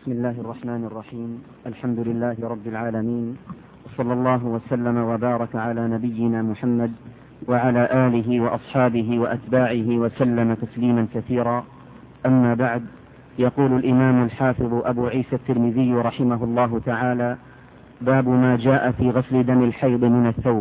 بسم الله الرحمن الرحيم. الحمد لله رب العالمين، وصلى الله وسلم وبارك على نبينا محمد وعلى آله وأصحابه وأتباعه وسلم تسليما كثيرا. أما بعد، يقول الإمام الحافظ أبو عيسى الترمذي رحمه الله تعالى: باب ما جاء في غسل دم الحيض من الثوب.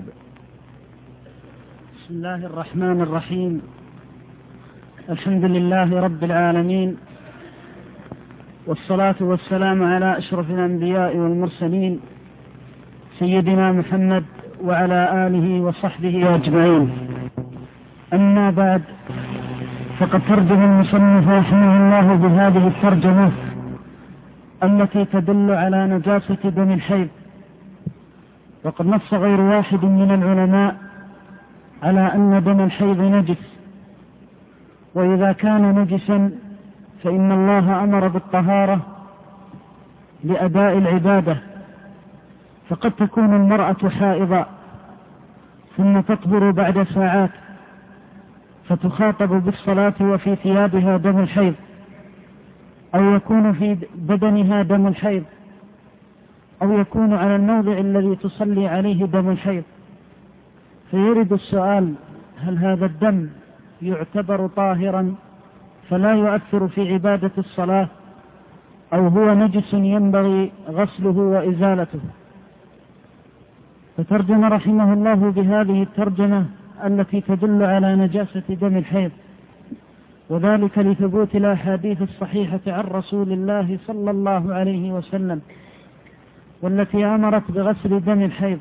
بسم الله الرحمن الرحيم. الحمد لله رب العالمين، والصلاة والسلام على أشرف الأنبياء والمرسلين سيدنا محمد وعلى آله وصحبه أجمعين. أما بعد، فقد ترجم المصنف رحمه الله بهذه الترجمة التي تدل على نجاسة دم الحيض. وقد نص غير واحد من العلماء على أن دم الحيض نجس، وإذا كان نجسا فإن الله أمر بالطهارة لأداء العبادة، فقد تكون المرأة حائضا ثم تطهر بعد ساعات فتخاطب بالصلاة وفي ثيابها دم الحيض، أو يكون في بدنها دم الحيض، أو يكون على الموضع الذي تصلي عليه دم الحيض، فيرد السؤال: هل هذا الدم يعتبر طاهرا فلا يؤثر في عبادة الصلاة، أو هو نجس ينبغي غسله وإزالته؟ فترجم رحمه الله بهذه الترجمة التي تدل على نجاسة دم الحيض، وذلك لثبوت الأحاديث الصحيحة عن رسول الله صلى الله عليه وسلم، والتي أمرت بغسل دم الحيض.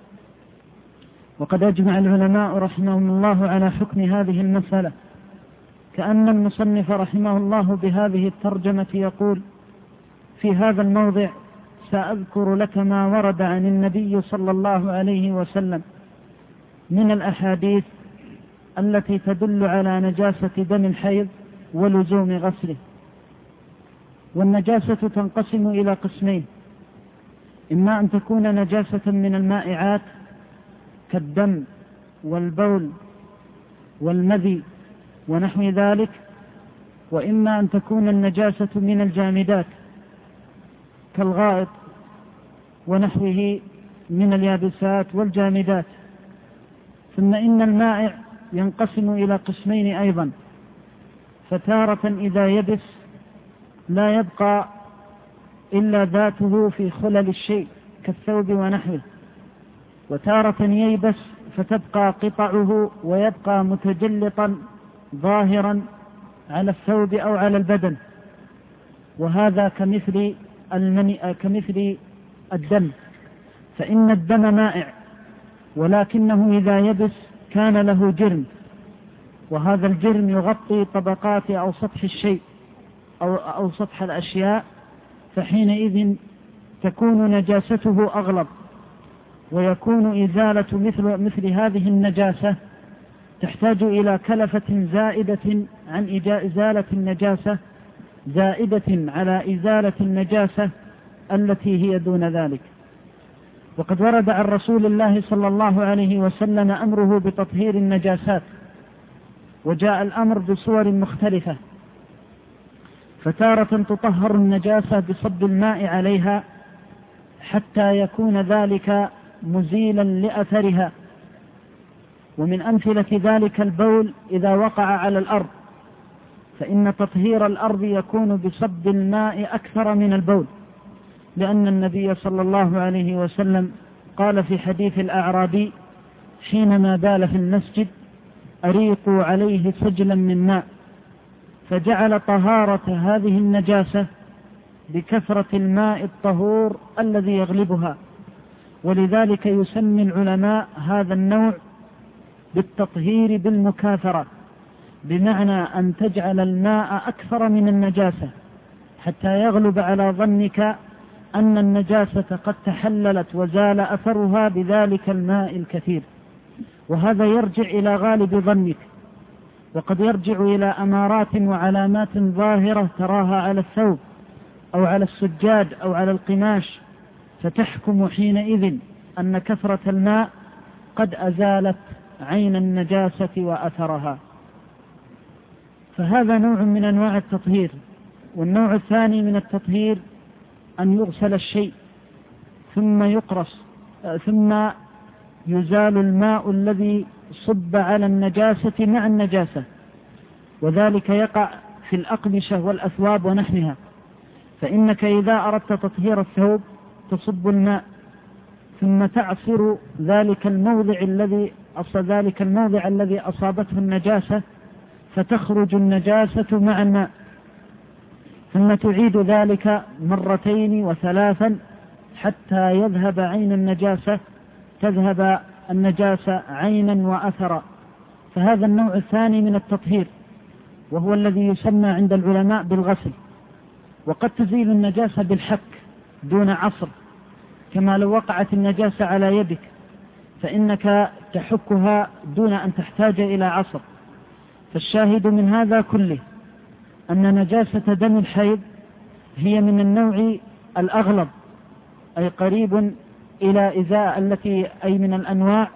وقد أجمع العلماء رحمهم الله على حكم هذه المسألة، كأن المصنف رحمه الله بهذه الترجمة يقول: في هذا الموضع سأذكر لك ما ورد عن النبي صلى الله عليه وسلم من الأحاديث التي تدل على نجاسة دم الحيض ولزوم غسله. والنجاسة تنقسم إلى قسمين: إما أن تكون نجاسة من المائعات كالدم والبول والمذي ونحو ذلك، وإما أن تكون النجاسة من الجامدات كالغائط ونحوه من اليابسات والجامدات. ثم إن المائع ينقسم إلى قسمين أيضا، فتارة إذا يبس لا يبقى إلا ذاته في خلل الشيء كالثوب ونحوه، وتارة ييبس فتبقى قطعه ويبقى متجلطا ظاهرا على الثوب أو على البدن، وهذا كمثل الدم، فإن الدم مائع، ولكنه إذا يبس كان له جرم، وهذا الجرم يغطي طبقات أو سطح الشيء أو سطح الأشياء، فحينئذ تكون نجاسته أغلب، ويكون إزالة مثل هذه النجاسة تحتاج إلى كلفة زائدة عن إزالة النجاسة، زائدة على إزالة النجاسة التي هي دون ذلك. وقد ورد عن رسول الله صلى الله عليه وسلم أمره بتطهير النجاسات، وجاء الأمر بصور مختلفة، فتارة تطهر النجاسة بصب الماء عليها حتى يكون ذلك مزيلا لأثرها، ومن أمثلة ذلك البول إذا وقع على الأرض، فإن تطهير الأرض يكون بصب الماء أكثر من البول، لأن النبي صلى الله عليه وسلم قال في حديث الأعرابي حينما بال في المسجد: أريقوا عليه سجلا من ماء، فجعل طهارة هذه النجاسة بكثرة الماء الطهور الذي يغلبها. ولذلك يسمي العلماء هذا النوع بالتطهير بالمكاثرة، بمعنى أن تجعل الماء أكثر من النجاسة حتى يغلب على ظنك أن النجاسة قد تحللت وزال أثرها بذلك الماء الكثير، وهذا يرجع إلى غالب ظنك، وقد يرجع إلى أمارات وعلامات ظاهرة تراها على الثوب أو على السجاد أو على القماش، فتحكم حينئذ أن كثرة الماء قد أزالت عين النجاسة وأثرها. فهذا نوع من أنواع التطهير. والنوع الثاني من التطهير أن يغسل الشيء ثم يقرص ثم يزال الماء الذي صب على النجاسة مع النجاسة، وذلك يقع في الأقمشة والأثواب ونحوها. فإنك إذا أردت تطهير الثوب تصب الماء ثم تعصر ذلك الموضع الذي أصابته النجاسة فتخرج النجاسة مع الماء، ثم تعيد ذلك مرتين وثلاثا حتى تذهب النجاسة عينا وأثرا. فهذا النوع الثاني من التطهير، وهو الذي يسمى عند العلماء بالغسل. وقد تزيل النجاسة بالحك دون عصر، كما لو وقعت النجاسة على يدك فإنك تحكها دون أن تحتاج إلى عصر. فالشاهد من هذا كله أن نجاسة دم الحيض هي من النوع الأغلظ، أي قريب إلى إزاء أي من الأنواع.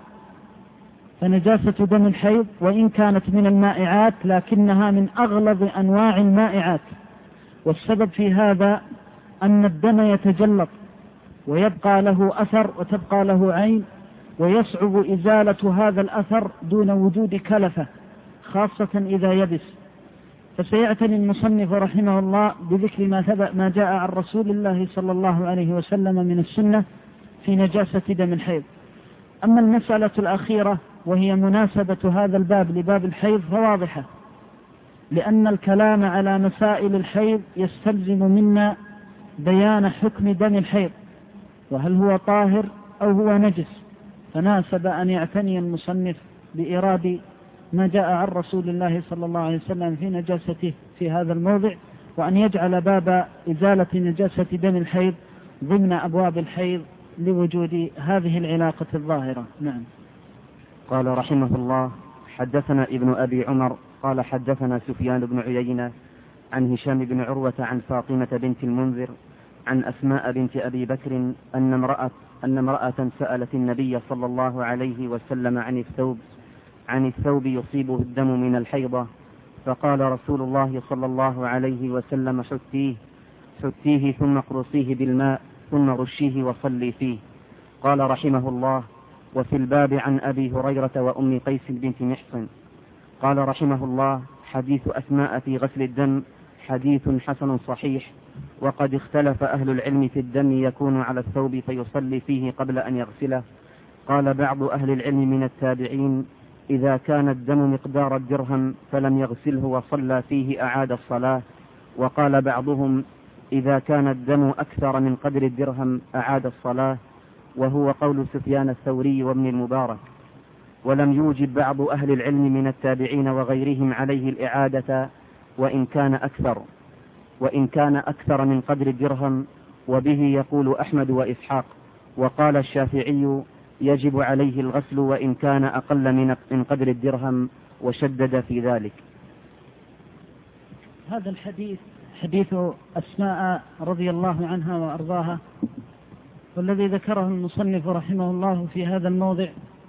فنجاسة دم الحيض وإن كانت من المائعات لكنها من أغلظ أنواع المائعات، والسبب في هذا أن الدم يتجلط ويبقى له أثر وتبقى له عين، ويصعب إزالة هذا الأثر دون وجود كلفة، خاصة إذا يبس. فسيعتني المصنف رحمه الله بذكر ما جاء عن رسول الله صلى الله عليه وسلم من السنة في نجاسة دم الحيض. أما المسألة الأخيرة وهي مناسبة هذا الباب لباب الحيض فواضحة، لأن الكلام على مسائل الحيض يستلزم منا بيان حكم دم الحيض، وهل هو طاهر أو هو نجس. فناسب أن يعتني المصنف بإيراد ما جاء عن رسول الله صلى الله عليه وسلم في نجاسته في هذا الموضع، وأن يجعل باب إزالة نجاسة دم الحيض ضمن أبواب الحيض لوجود هذه العلاقة الظاهرة. نعم. قال رحمه الله: حدثنا ابن أبي عمر قال حدثنا سفيان بن عيينة عن هشام بن عروة عن فاطمة بنت المنذر عن أسماء بنت أبي بكر أن امرأة سألت النبي صلى الله عليه وسلم عن الثوب يصيبه الدم من الحيضة، فقال رسول الله صلى الله عليه وسلم: حتيه ثم اقرصيه بالماء ثم رشيه وصلي فيه. قال رحمه الله: وفي الباب عن أبي هريرة وأم قيس بنت محصن. قال رحمه الله: حديث أسماء في غسل الدم حديث حسن صحيح، وقد اختلف أهل العلم في الدم يكون على الثوب فيصلي فيه قبل أن يغسله. قال بعض أهل العلم من التابعين: إذا كان الدم مقدار الدرهم فلم يغسله وصلى فيه أعاد الصلاة. وقال بعضهم: إذا كان الدم أكثر من قدر الدرهم أعاد الصلاة، وهو قول سفيان الثوري وابن المبارك. ولم يوجب بعض أهل العلم من التابعين وغيرهم عليه الإعادة وإن كان أكثر من قدر الدرهم، وبه يقول أحمد وإسحاق. وقال الشافعي: يجب عليه الغسل وإن كان أقل من قدر الدرهم، وشدد في ذلك. هذا الحديث حديث أسماء رضي الله عنها وأرضاها، والذي ذكره المصنف رحمه الله في هذا الموضع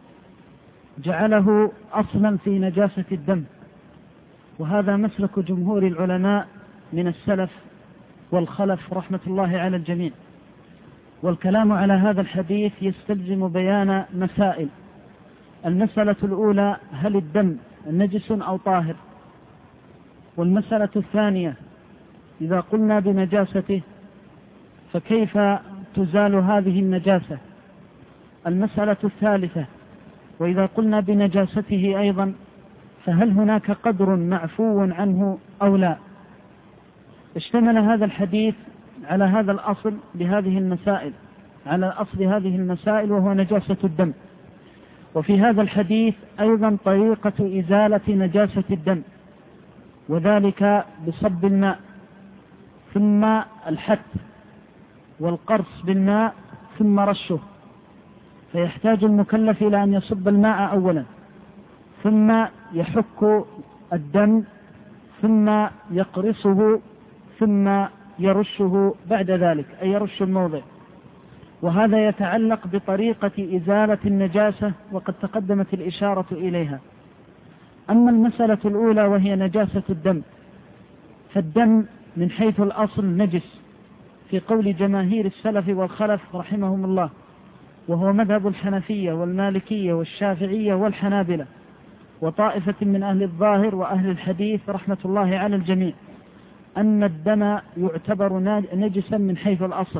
جعله أصلا في نجاسة الدم، وهذا مسلك جمهور العلماء من السلف والخلف رحمة الله على الجميع. والكلام على هذا الحديث يستلزم بيان مسائل. المسألة الأولى: هل الدم نجس أو طاهر؟ والمسألة الثانية: إذا قلنا بنجاسته فكيف تزال هذه النجاسة؟ المسألة الثالثة: وإذا قلنا بنجاسته أيضا فهل هناك قدر معفو عنه أو لا؟ اشتمل هذا الحديث على هذا الأصل بهذه المسائل، على أصل هذه المسائل وهو نجاسة الدم. وفي هذا الحديث أيضا طريقة إزالة نجاسة الدم، وذلك بصب الماء ثم الحت والقرص بالماء ثم رشه. فيحتاج المكلف إلى أن يصب الماء أولا، ثم يحك الدم، ثم يقرصه، ثم يرشه بعد ذلك، أي يرش الموضع. وهذا يتعلق بطريقة إزالة النجاسة، وقد تقدمت الإشارة إليها. أما المسألة الأولى وهي نجاسة الدم، فالدم من حيث الأصل نجس في قول جماهير السلف والخلف رحمهم الله، وهو مذهب الحنفية والمالكية والشافعية والحنابلة وطائفة من أهل الظاهر وأهل الحديث رحمة الله على الجميع، أن الدم يعتبر نجسا من حيث الأصل.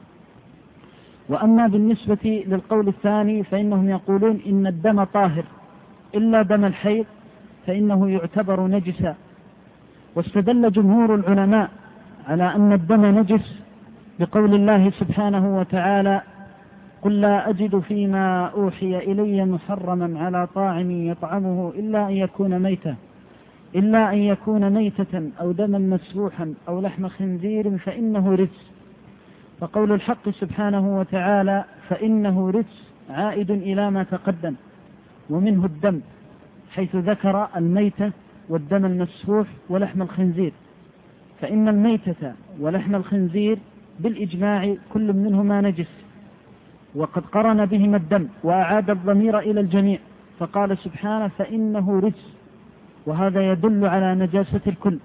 وأما بالنسبة للقول الثاني فإنهم يقولون إن الدم طاهر إلا دم الحيض فإنه يعتبر نجسا. واستدل جمهور العلماء على أن الدم نجس بقول الله سبحانه وتعالى: قل لا أجد فيما أوحي إلي محرما على طاعم يطعمه إلا أن يكون ميتة أو دما مسفوحا أو لحم خنزير فإنه رجس. فقول الحق سبحانه وتعالى فإنه رجس عائد إلى ما تقدم، ومنه الدم، حيث ذكر الميتة والدم المسفوح ولحم الخنزير، فإن الميتة ولحم الخنزير بالإجماع كل منهما نجس، وقد قرن بهما الدم وأعاد الضمير إلى الجميع فقال سبحانه فإنه رجس، وهذا يدل على نجاسة الكل.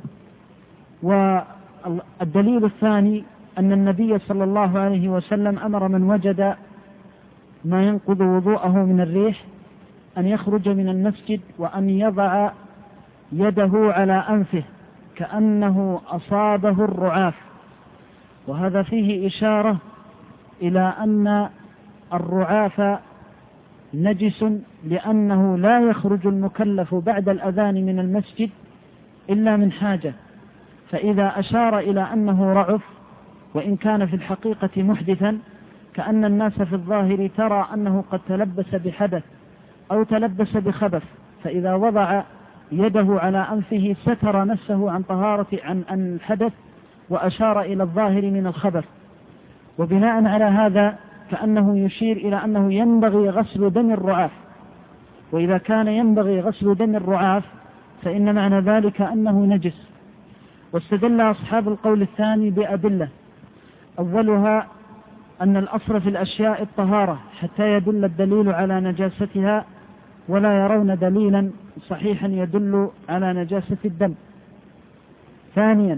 والدليل الثاني أن النبي صلى الله عليه وسلم أمر من وجد ما ينقض وضوءه من الريح أن يخرج من المسجد وأن يضع يده على أنفه كأنه أصابه الرعاف، وهذا فيه إشارة إلى أن الرعاف نجس، لأنه لا يخرج المكلف بعد الأذان من المسجد إلا من حاجة، فإذا أشار إلى أنه رعف وإن كان في الحقيقة محدثا، كأن الناس في الظاهر ترى أنه قد تلبس بحدث أو تلبس بخبث، فإذا وضع يده على أنفه ستر نفسه عن طهارة عن الحدث وأشار إلى الظاهر من الخبث. وبناء على هذا كأنه يشير إلى أنه ينبغي غسل دم الرعاف، وإذا كان ينبغي غسل دم الرعاف فإن معنى ذلك أنه نجس. واستدل أصحاب القول الثاني بأدلة، أولها أن الأصل في الأشياء الطهارة حتى يدل الدليل على نجاستها، ولا يرون دليلا صحيحا يدل على نجاسة الدم. ثانيا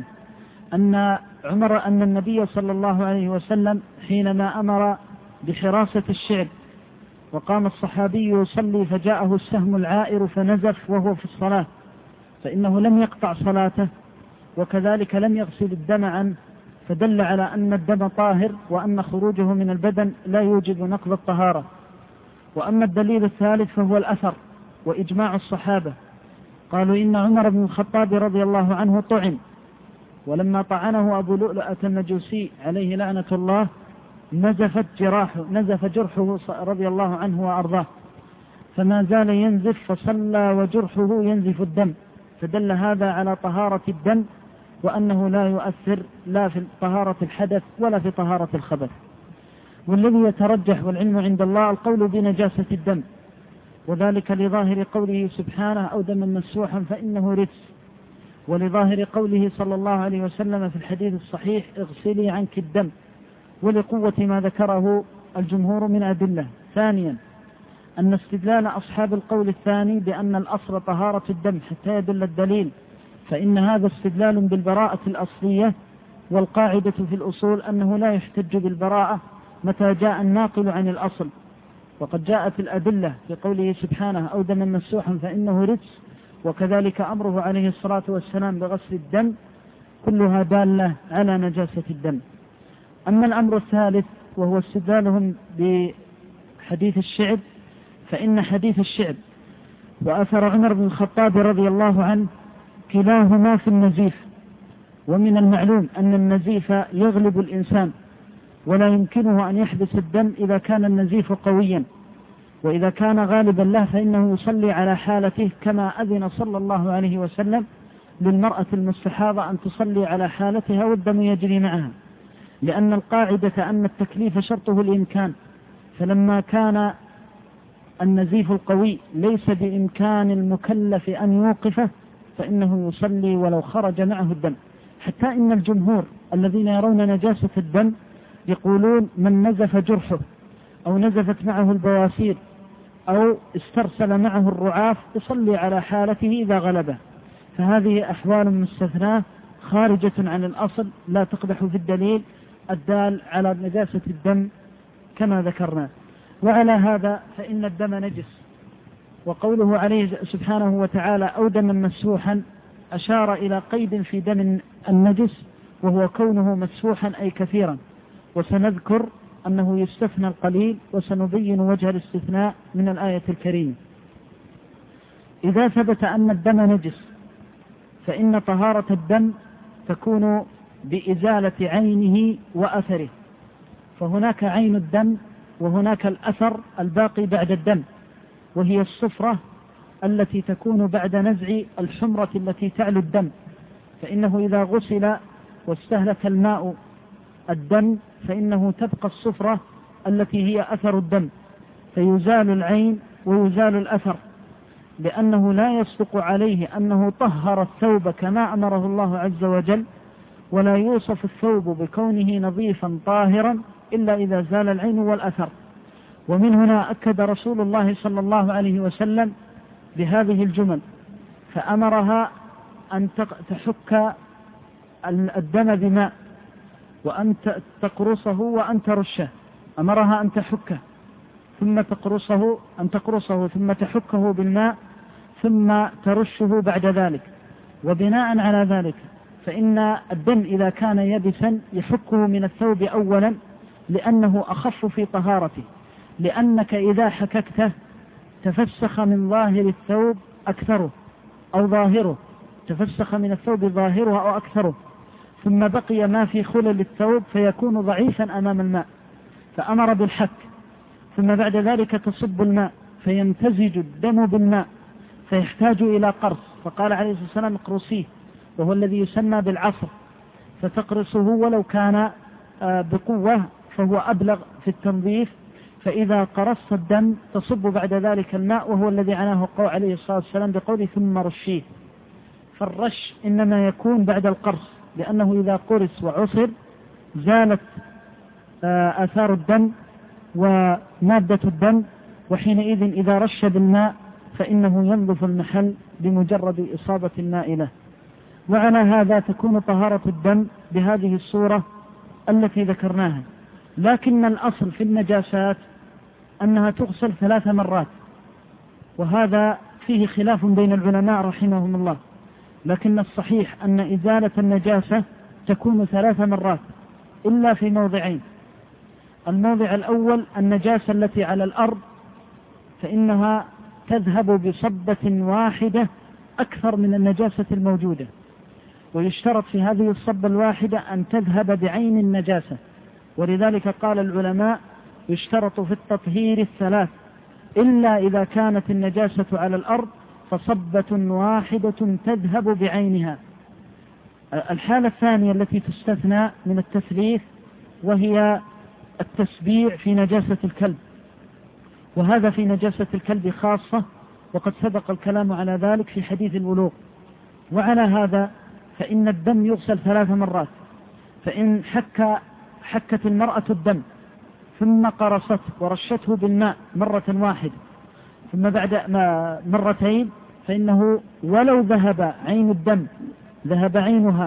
أن النبي صلى الله عليه وسلم حينما أمر بحراسة الشعب وقام الصحابي يصلي فجاءه السهم العائر فنزف وهو في الصلاة، فإنه لم يقطع صلاته وكذلك لم يغسل الدم عنه، فدل على أن الدم طاهر وأن خروجه من البدن لا يوجب نقض الطهارة. وأما الدليل الثالث فهو الأثر وإجماع الصحابة، قالوا إن عمر بن الخطاب رضي الله عنه طعن، ولما طعنه أبو لؤلؤة النجوسي عليه لعنة الله نزف جرحه رضي الله عنه وأرضاه، فما زال ينزف فصلى وجرحه ينزف الدم، فدل هذا على طهارة الدم وأنه لا يؤثر لا في طهارة الحدث ولا في طهارة الخبث. والذي يترجح والعلم عند الله القول بنجاسة الدم، وذلك لظاهر قوله سبحانه أو دما مسفوحا فإنه رجس، ولظاهر قوله صلى الله عليه وسلم في الحديث الصحيح اغسلي عنك الدم، ولقوة ما ذكره الجمهور من أدلة. ثانيا أن استدلال أصحاب القول الثاني بأن الأصل طهارة الدم حتى يدل الدليل، فإن هذا استدلال بالبراءة الأصلية، والقاعدة في الأصول أنه لا يحتج بالبراءة متى جاء الناقل عن الأصل، وقد جاءت الأدلة في قوله سبحانه أو دما مسفوحا فإنه رجس، وكذلك أمره عليه الصلاة والسلام بغسل الدم، كلها دالة على نجاسة الدم. أما الأمر الثالث وهو استدلالهم بحديث الشعب، فإن حديث الشعب وأثر عمر بن الخطاب رضي الله عنه كلاهما في النزيف، ومن المعلوم أن النزيف يغلب الإنسان ولا يمكنه أن يحبس الدم إذا كان النزيف قويا، وإذا كان غالبا له فإنه يصلي على حالته، كما أذن صلى الله عليه وسلم للمرأة المستحاضة أن تصلي على حالتها والدم يجري معها، لأن القاعدة أن التكليف شرطه الإمكان، فلما كان النزيف القوي ليس بإمكان المكلف أن يوقفه فإنه يصلي ولو خرج معه الدم. حتى إن الجمهور الذين يرون نجاسة الدم يقولون من نزف جرحه أو نزفت معه البواسير أو استرسل معه الرعاف يصلي على حالته إذا غلبه، فهذه أحوال مستثناة خارجة عن الأصل لا تقدح في الدليل الدال على نجاسة الدم كما ذكرنا. وعلى هذا فإن الدم نجس، وقوله عليه سبحانه وتعالى أو دما مسفوحا أشار إلى قيد في دم النجس وهو كونه مسفوحا أي كثيرا، وسنذكر أنه يستثنى القليل وسنبين وجه الاستثناء من الآية الكريمة. إذا ثبت أن الدم نجس فإن طهارة الدم تكون بإزالة عينه وأثره، فهناك عين الدم وهناك الأثر الباقي بعد الدم، وهي الصفرة التي تكون بعد نزع الحمرة التي تعلو الدم، فإنه إذا غسل واستهلك الماء الدم فإنه تبقى الصفرة التي هي أثر الدم، فيزال العين ويزال الأثر، لأنه لا يصدق عليه أنه طهر الثوب كما أمره الله عز وجل، ولا يوصف الثوب بكونه نظيفا طاهرا إلا إذا زال العين والأثر. ومن هنا أكد رسول الله صلى الله عليه وسلم بهذه الجمل، فأمرها أن تحك الدم بماء وأن تقرصه وأن ترشه، أمرها أن تحكه ثم تقرصه ثم تحكه بالماء ثم ترشه بعد ذلك. وبناء على ذلك فإن الدم إذا كان يبسا يحكه من الثوب أولا لأنه أخف في طهارته، لأنك إذا حككته تفسخ من ظاهر الثوب أكثره أو ظاهره، تفسخ من الثوب ظاهره أو أكثره، ثم بقي ما في خلل الثوب فيكون ضعيفا أمام الماء، فأمر بالحك. ثم بعد ذلك تصب الماء فيمتزج الدم بالماء فيحتاج إلى قرص، فقال عليه الصلاة والسلام اقرصيه، وهو الذي يسمى بالعصر، فتقرصه ولو كان بقوة فهو أبلغ في التنظيف. فإذا قرصت الدم تصب بعد ذلك الماء، وهو الذي عناه عليه الصلاة والسلام بقوله ثم رشيه. فالرش إنما يكون بعد القرص، لأنه إذا قرص وعصر زالت آثار الدم ومادة الدم، وحينئذ إذا رش بالماء فإنه ينظف المحل بمجرد إصابة الماء له. وعلى هذا تكون طهارة الدم بهذه الصورة التي ذكرناها. لكن الأصل في النجاسات أنها تغسل 3 مرات، وهذا فيه خلاف بين العلماء رحمهم الله، لكن الصحيح أن إزالة النجاسة تكون 3 مرات إلا في موضعين. الموضع الأول النجاسة التي على الأرض، فإنها تذهب بصبة واحدة أكثر من النجاسة الموجودة، ويشترط في هذه الصبة الواحدة أن تذهب بعين النجاسة، ولذلك قال العلماء يشترط في التطهير 3، إلا إذا كانت النجاسة على الأرض فصبة واحدة تذهب بعينها. الحالة الثانية التي تستثنى من التثليث وهي التسبيع في نجاسة الكلب، وهذا في نجاسة الكلب خاصة، وقد سبق الكلام على ذلك في حديث البلوغ. وعلى هذا فإن الدم يغسل 3 مرات، فإن حكت المرأة الدم ثم قرصته ورشته بالماء مرة واحدة ثم بعد مرتين، فإنه ولو ذهب عين الدم ذهب عينها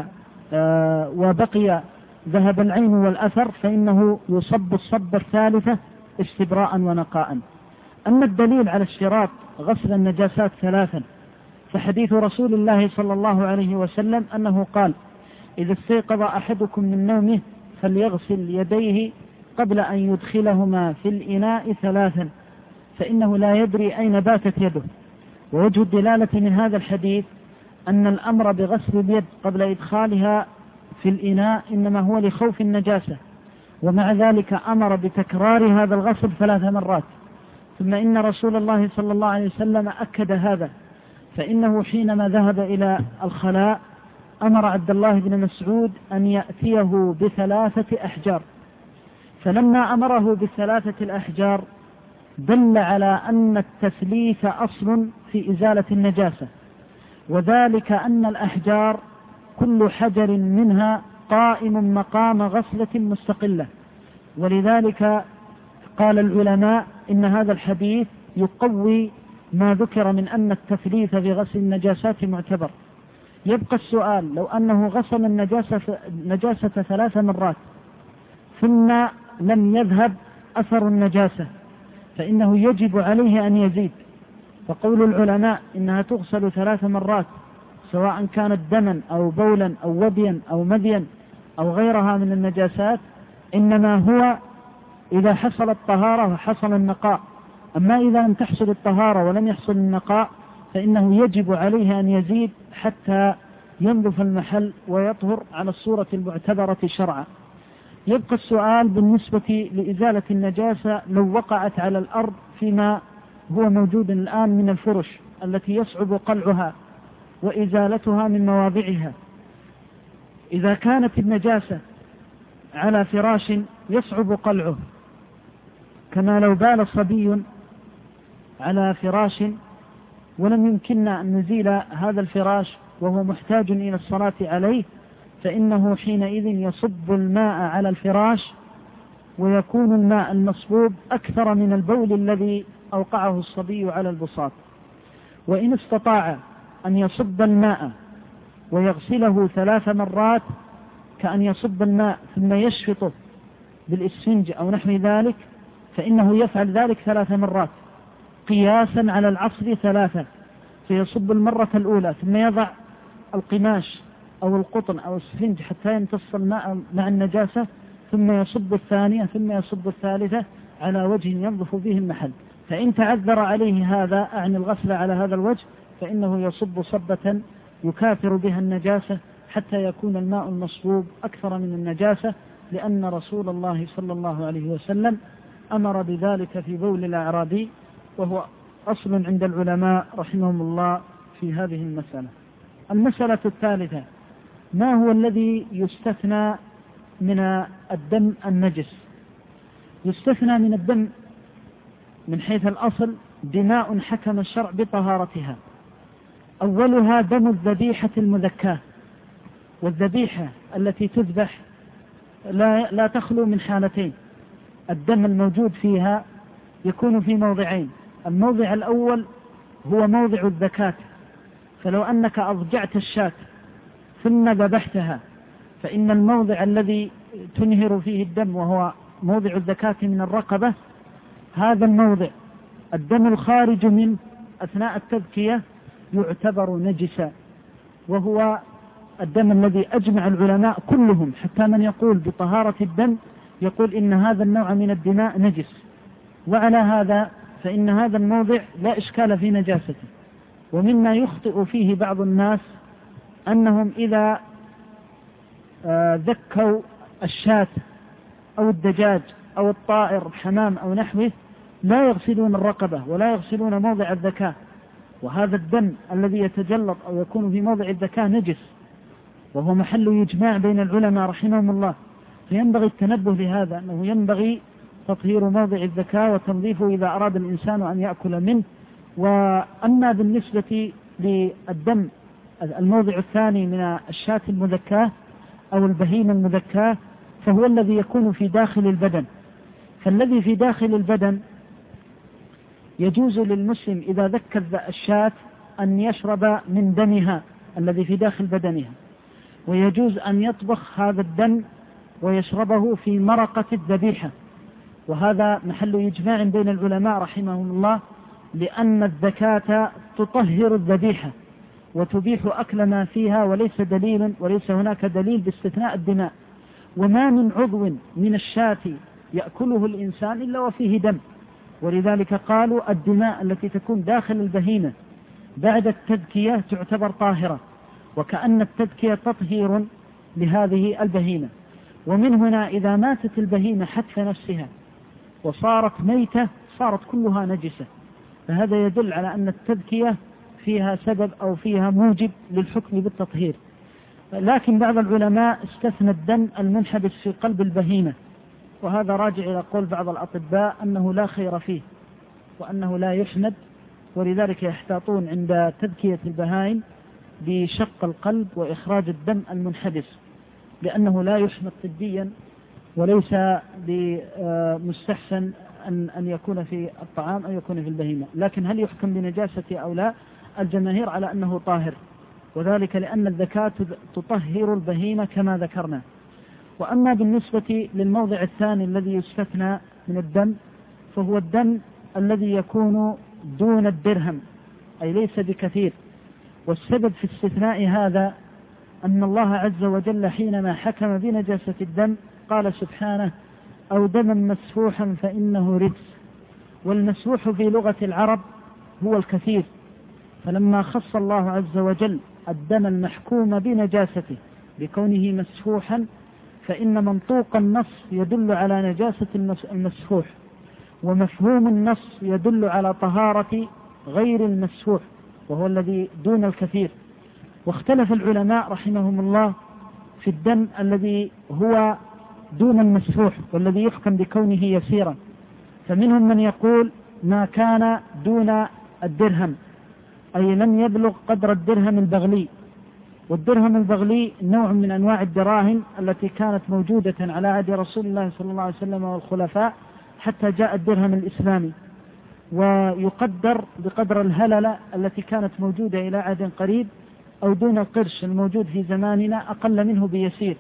وبقي ذهب العين والأثر، فإنه يصب الصبة الثالثة استبراء ونقاء. أما الدليل على اشتراط غسل النجاسات 3 فحديث رسول الله صلى الله عليه وسلم أنه قال: إذا استيقظ أحدكم من نومه فليغسل يديه قبل أن يدخلهما في الإناء 3، فإنه لا يدري أين باتت يده. ووجه الدلالة من هذا الحديث أن الأمر بغسل اليد قبل إدخالها في الإناء إنما هو لخوف النجاسة، ومع ذلك أمر بتكرار هذا الغسل 3 مرات. ثم إن رسول الله صلى الله عليه وسلم أكد هذا، فإنه حينما ذهب إلى الخلاء أمر عبد الله بن مسعود أن يأتيه ب3 أحجار، فلما أمره ب3 الأحجار دل على أن التثليث أصل في إزالة النجاسة، وذلك أن الأحجار كل حجر منها قائم مقام غسلة مستقلة. ولذلك قال العلماء إن هذا الحديث يقوي ما ذكر من أن التثليث في غسل النجاسات معتبر. يبقى السؤال: لو أنه غسل النجاسة 3 مرات ثم لم يذهب أثر النجاسة فإنه يجب عليه أن يزيد. فقول العلماء إنها تغسل 3 مرات سواء كانت دما أو بولا أو وبيا أو مذيا أو غيرها من النجاسات إنما هو إذا حصل الطهارة وحصل النقاء. أما إذا لم تحصل الطهارة ولم يحصل النقاء فإنه يجب عليه أن يزيد حتى ينظف المحل ويطهر على الصورة المعتبرة شرعا. يبقى السؤال بالنسبة لإزالة النجاسة لو وقعت على الأرض فيما هو موجود الآن من الفرش التي يصعب قلعها وإزالتها من مواضعها. إذا كانت النجاسة على فراش يصعب قلعه، كما لو بال صبي على فراش ولم يمكننا أن نزيل هذا الفراش وهو محتاج إلى الصلاة عليه، فإنه حينئذ يصب الماء على الفراش ويكون الماء المصبوب أكثر من البول الذي أوقعه الصبي على البساط. وإن استطاع أن يصب الماء ويغسله 3 مرات كأن يصب الماء ثم يشفطه بالإسفنج أو نحو ذلك فإنه يفعل ذلك 3 مرات قياسا على العصر 3، فيصب المرة الأولى ثم يضع القماش أو القطن أو السفنج حتى يمتص الماء مع النجاسة، ثم يصب الثانية ثم يصب الثالثة على وجه ينظف به المحل. فإن تعذر عليه هذا أعني الغسل على هذا الوجه فإنه يصب صبة يكاثر بها النجاسة حتى يكون الماء المصبوب أكثر من النجاسة، لأن رسول الله صلى الله عليه وسلم أمر بذلك في بول الأعرابي، وهو أصل عند العلماء رحمهم الله في هذه المسألة. المسألة الثالثة: ما هو الذي يستثنى من الدم النجس؟ يستثنى من الدم من حيث الأصل دماء حكم الشرع بطهارتها. أولها دم الذبيحة المذكاة، والذبيحة التي تذبح لا تخلو من حالتين: الدم الموجود فيها يكون في موضعين. الموضع الأول هو موضع الذكاة، فلو أنك أضجعت الشاة ثم ذبحتها فإن الموضع الذي تنهر فيه الدم وهو موضع الذكاة من الرقبة، هذا الموضع الدم الخارج من أثناء التذكية يعتبر نجسا، وهو الدم الذي أجمع العلماء كلهم حتى من يقول بطهارة الدم يقول إن هذا النوع من الدماء نجس. وعلى هذا فإن هذا الموضع لا إشكال في نجاسته. ومما يخطئ فيه بعض الناس أنهم إذا ذكوا الشاة أو الدجاج أو الطائر حمام أو نحوه لا يغسلون الرقبة ولا يغسلون موضع الذكاة، وهذا الدم الذي يتجلط أو يكون في موضع الذكاة نجس، وهو محل يجماع بين العلماء رحمهم الله. فينبغي التنبه لهذا، أنه ينبغي تطهير موضع الذكاة وتنظيفه إذا أراد الإنسان أن يأكل منه. وأما بالنسبة للدم الموضع الثاني من الشاة المذكاة أو البهيمة المذكاة فهو الذي يكون في داخل البدن. فالذي في داخل البدن يجوز للمسلم إذا ذك الشاة أن يشرب من دمها الذي في داخل بدنها، ويجوز أن يطبخ هذا الدم ويشربه في مرقة الذبيحة، وهذا محل إجماع بين العلماء رحمهم الله، لأن الذكاة تطهر الذبيحة وتبيح أكل ما فيها، وليس هناك دليل باستثناء الدماء. وما من عضو من الشاة يأكله الإنسان إلا وفيه دم، ولذلك قالوا الدماء التي تكون داخل البهيمة بعد التذكية تعتبر طاهرة، وكأن التذكية تطهير لهذه البهيمة. ومن هنا إذا ماتت البهيمة حتف نفسها وصارت ميتة صارت كلها نجسة، فهذا يدل على أن التذكية فيها سبب أو فيها موجب للحكم بالتطهير. لكن بعض العلماء استثنى الدم المنحبس في قلب البهيمة، وهذا راجع إلى قول بعض الأطباء أنه لا خير فيه وأنه لا يحمد، ولذلك يحتاطون عند تذكية البهائم بشق القلب وإخراج الدم المنحبس، لأنه لا يحمد طبيا وليس بمستحسن أن يكون في الطعام أو يكون في البهيمة. لكن هل يحكم بنجاسة أو لا؟ الجماهير على أنه طاهر، وذلك لأن الذكاة تطهر البهيمة كما ذكرنا. وأما بالنسبة للموضع الثاني الذي يستثنى من الدم فهو الدم الذي يكون دون الدرهم أي ليس بكثير. والسبب في استثناء هذا أن الله عز وجل حينما حكم بنجاسة الدم قال سبحانه أو دما مسفوحا فإنه رجس. والمسفوح في لغة العرب هو الكثير، فلما خص الله عز وجل الدم المحكوم بنجاسته بكونه مسفوحا فإن منطوق النص يدل على نجاسة المسفوح، ومفهوم النص يدل على طهارة غير المسفوح وهو الذي دون الكثير. واختلف العلماء رحمهم الله في الدم الذي هو دون المسفوح والذي يحكم بكونه يسيرا، فمنهم من يقول ما كان دون الدرهم أي لم يبلغ قدر الدرهم البغلي. والدرهم البغلي نوع من أنواع الدراهم التي كانت موجودة على عهد رسول الله صلى الله عليه وسلم والخلفاء حتى جاء الدرهم الإسلامي، ويقدر بقدر الهللة التي كانت موجودة إلى عهد قريب أو دون القرش الموجود في زماننا أقل منه بيسير.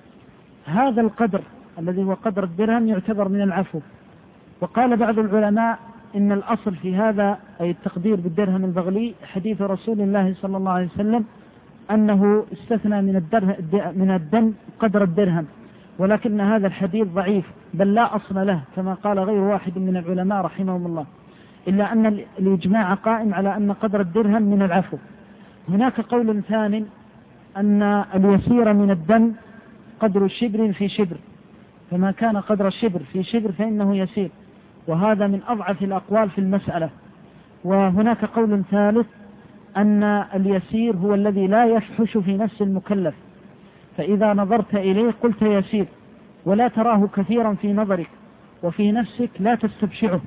هذا القدر الذي هو قدر الدرهم يعتبر من العفو. وقال بعض العلماء إن الأصل في هذا أي التقدير بالدرهم البغلي حديث رسول الله صلى الله عليه وسلم أنه استثنى من الدم قدر الدرهم، ولكن هذا الحديث ضعيف بل لا أصل له كما قال غير واحد من العلماء رحمهم الله، إلا أن الإجماع قائم على أن قدر الدرهم من العفو. هناك قول ثاني أن اليسير من الدم قدر شبر في شبر، فما كان قدر الشبر في شبر فإنه يسير، وهذا من أضعف الأقوال في المسألة. وهناك قول ثالث أن اليسير هو الذي لا يفحش في نفس المكلف، فإذا نظرت إليه قلت يسير ولا تراه كثيرا في نظرك وفي نفسك لا تستبشعه.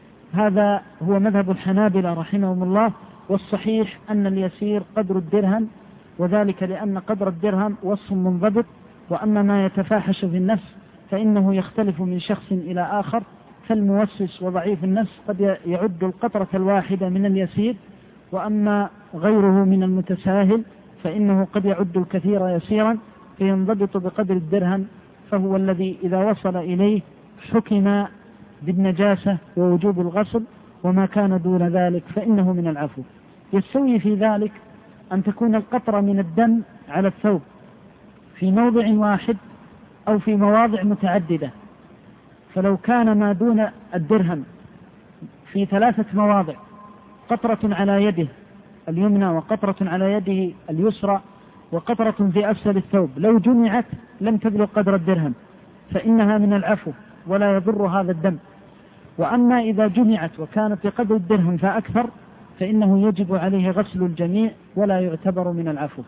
هذا هو مذهب الحنابلة رحمهم الله. والصحيح أن اليسير قدر الدرهم، وذلك لأن قدر الدرهم وصف منضبط، وأما ما يتفاحش في النفس فإنه يختلف من شخص إلى آخر، فالموسوس وضعيف النفس قد يعد القطرة الواحدة من اليسير، وأما غيره من المتساهل فإنه قد يعد الكثير يسيرا فينضبط بقدر الدرهم، فهو الذي إذا وصل إليه حكم بالنجاسة ووجوب الغسل، وما كان دون ذلك فإنه من العفو. يستوي في ذلك أن تكون القطرة من الدم على الثوب في موضع واحد أو في مواضع متعددة. فلو كان ما دون الدرهم في 3 مواضع، قطرة على يده اليمنى وقطرة على يده اليسرى وقطرة في أسفل الثوب، لو جمعت لم تبلغ قدر الدرهم فإنها من العفو ولا يضر هذا الدم. وأما إذا جمعت وكانت بقدر الدرهم فأكثر فإنه يجب عليه غسل الجميع ولا يعتبر من العفو.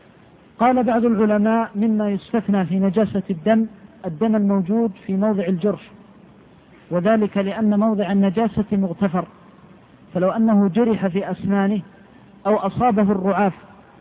قال بعض العلماء مما يستثنى في نجاسة الدم الموجود في موضع الجرح، وذلك لأن موضع النجاسة مغتفر، فلو أنه جرح في أسنانه أو أصابه الرعاف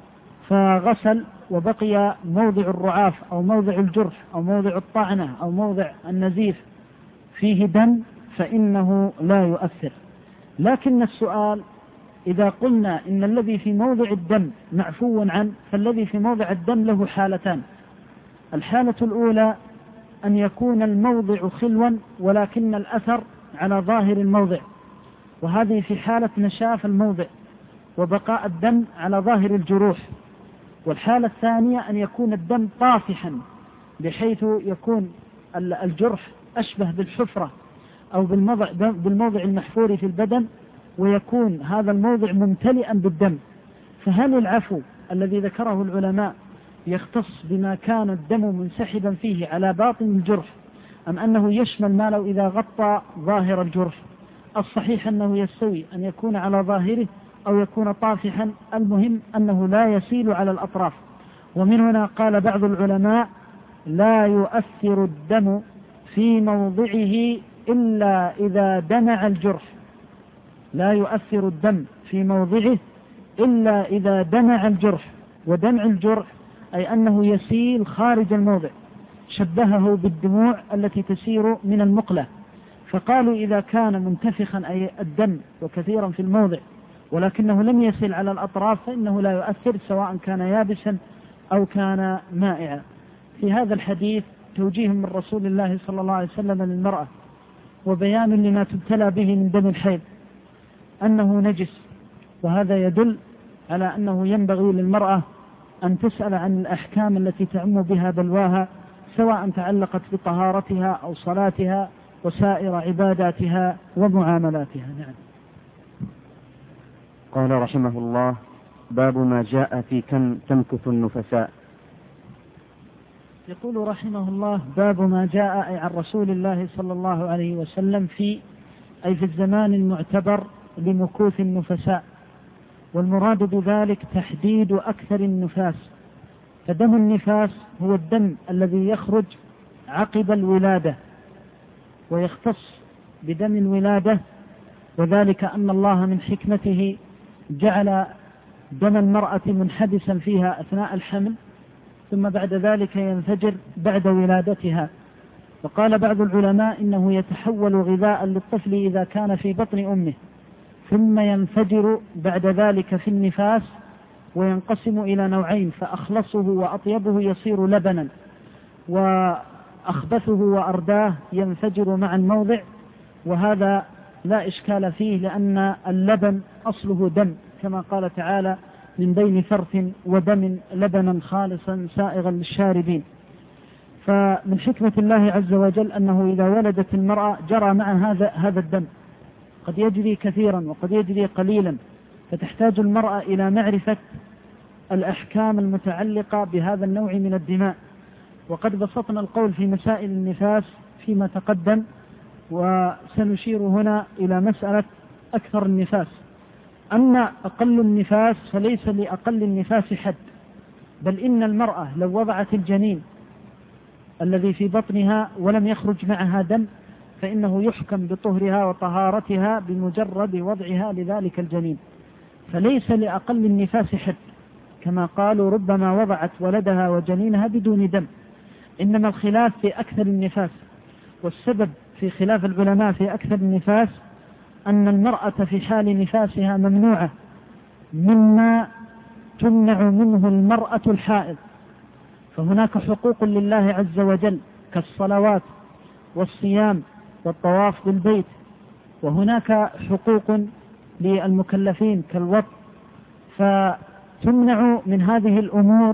فغسل وبقي موضع الرعاف أو موضع الجرح أو موضع الطعنة أو موضع النزيف فيه دم فإنه لا يؤثر. لكن السؤال إذا قلنا إن الذي في موضع الدم معفو عنه، فالذي في موضع الدم له حالتان. الحالة الأولى أن يكون الموضع خلوا ولكن الأثر على ظاهر الموضع، وهذه في حالة نشاف الموضع وبقاء الدم على ظاهر الجروح. والحالة الثانية أن يكون الدم طافحا بحيث يكون الجرح أشبه بالحفرة أو بالموضع المحفور في البدن، ويكون هذا الموضع ممتلئا بالدم. فهل العفو الذي ذكره العلماء يختص بما كان الدم منسحبا فيه على باطن الجرح، أم أنه يشمل ما لو إذا غطى ظاهر الجرح؟ الصحيح أنه يستوي أن يكون على ظاهره أو يكون طافحا، المهم أنه لا يسيل على الأطراف. ومن هنا قال بعض العلماء لا يؤثر الدم في موضعه إلا إذا دمع الجرح. لا يؤثر الدم في موضعه إلا إذا دمع الجرح. ودمع الجرح أي أنه يسيل خارج الموضع، شبهه بالدموع التي تسير من المقلة. فقالوا إذا كان منتفخا أي الدم وكثيرا في الموضع ولكنه لم يسل على الأطراف فإنه لا يؤثر، سواء كان يابسا أو كان مائعا. في هذا الحديث توجيه من رسول الله صلى الله عليه وسلم للمرأة وبيان لما تبتلى به من دم الحيض أنه نجس، وهذا يدل على أنه ينبغي للمرأة أن تسأل عن الأحكام التي تعم بها بلواها، سواء تعلقت بطهارتها أو صلاتها وسائر عباداتها ومعاملاتها. نعم. قال رحمه الله: باب ما جاء في كم تمكث النفساء. يقول رحمه الله: باب ما جاء عن رسول الله صلى الله عليه وسلم في الزمان المعتبر لمكوث النفساء، والمراد بذلك تحديد أكثر النفاس. فدم النفاس هو الدم الذي يخرج عقب الولادة، ويختص بدم الولادة، وذلك أن الله من حكمته جعل دم المرأة منحبسا فيها أثناء الحمل، ثم بعد ذلك ينفجر بعد ولادتها. وقال بعض العلماء إنه يتحول غذاء للطفل إذا كان في بطن أمه، ثم ينفجر بعد ذلك في النفاس وينقسم إلى نوعين، فأخلصه وأطيبه يصير لبنا، وأخبثه وأرداه ينفجر مع الموضع، وهذا لا إشكال فيه لأن اللبن أصله دم، كما قال تعالى: من بين فرث ودم لبنا خالصا سائغا للشاربين. فمن حكمة الله عز وجل أنه إذا ولدت المرأة جرى مع هذا الدم، قد يجري كثيرا وقد يجري قليلا، فتحتاج المرأة إلى معرفة الأحكام المتعلقة بهذا النوع من الدماء. وقد بسطنا القول في مسائل النفاس فيما تقدم، وسنشير هنا إلى مسألة أكثر النفاس. أما أقل النفاس فليس لأقل النفاس حد، بل إن المرأة لو وضعت الجنين الذي في بطنها ولم يخرج معها دم فإنه يحكم بطهرها وطهارتها بمجرد وضعها لذلك الجنين، فليس لأقل النفاس حد، كما قالوا: ربما وضعت ولدها وجنينها بدون دم. إنما الخلاف في أكثر النفاس، والسبب في خلاف العلماء في أكثر النفاس أن المرأة في حال نفاسها ممنوعة مما تمنع منه المرأة الحائض، فهناك حقوق لله عز وجل كالصلوات والصيام والطواف بالبيت، وهناك حقوق للمكلفين كالوطء، فتمنع من هذه الأمور،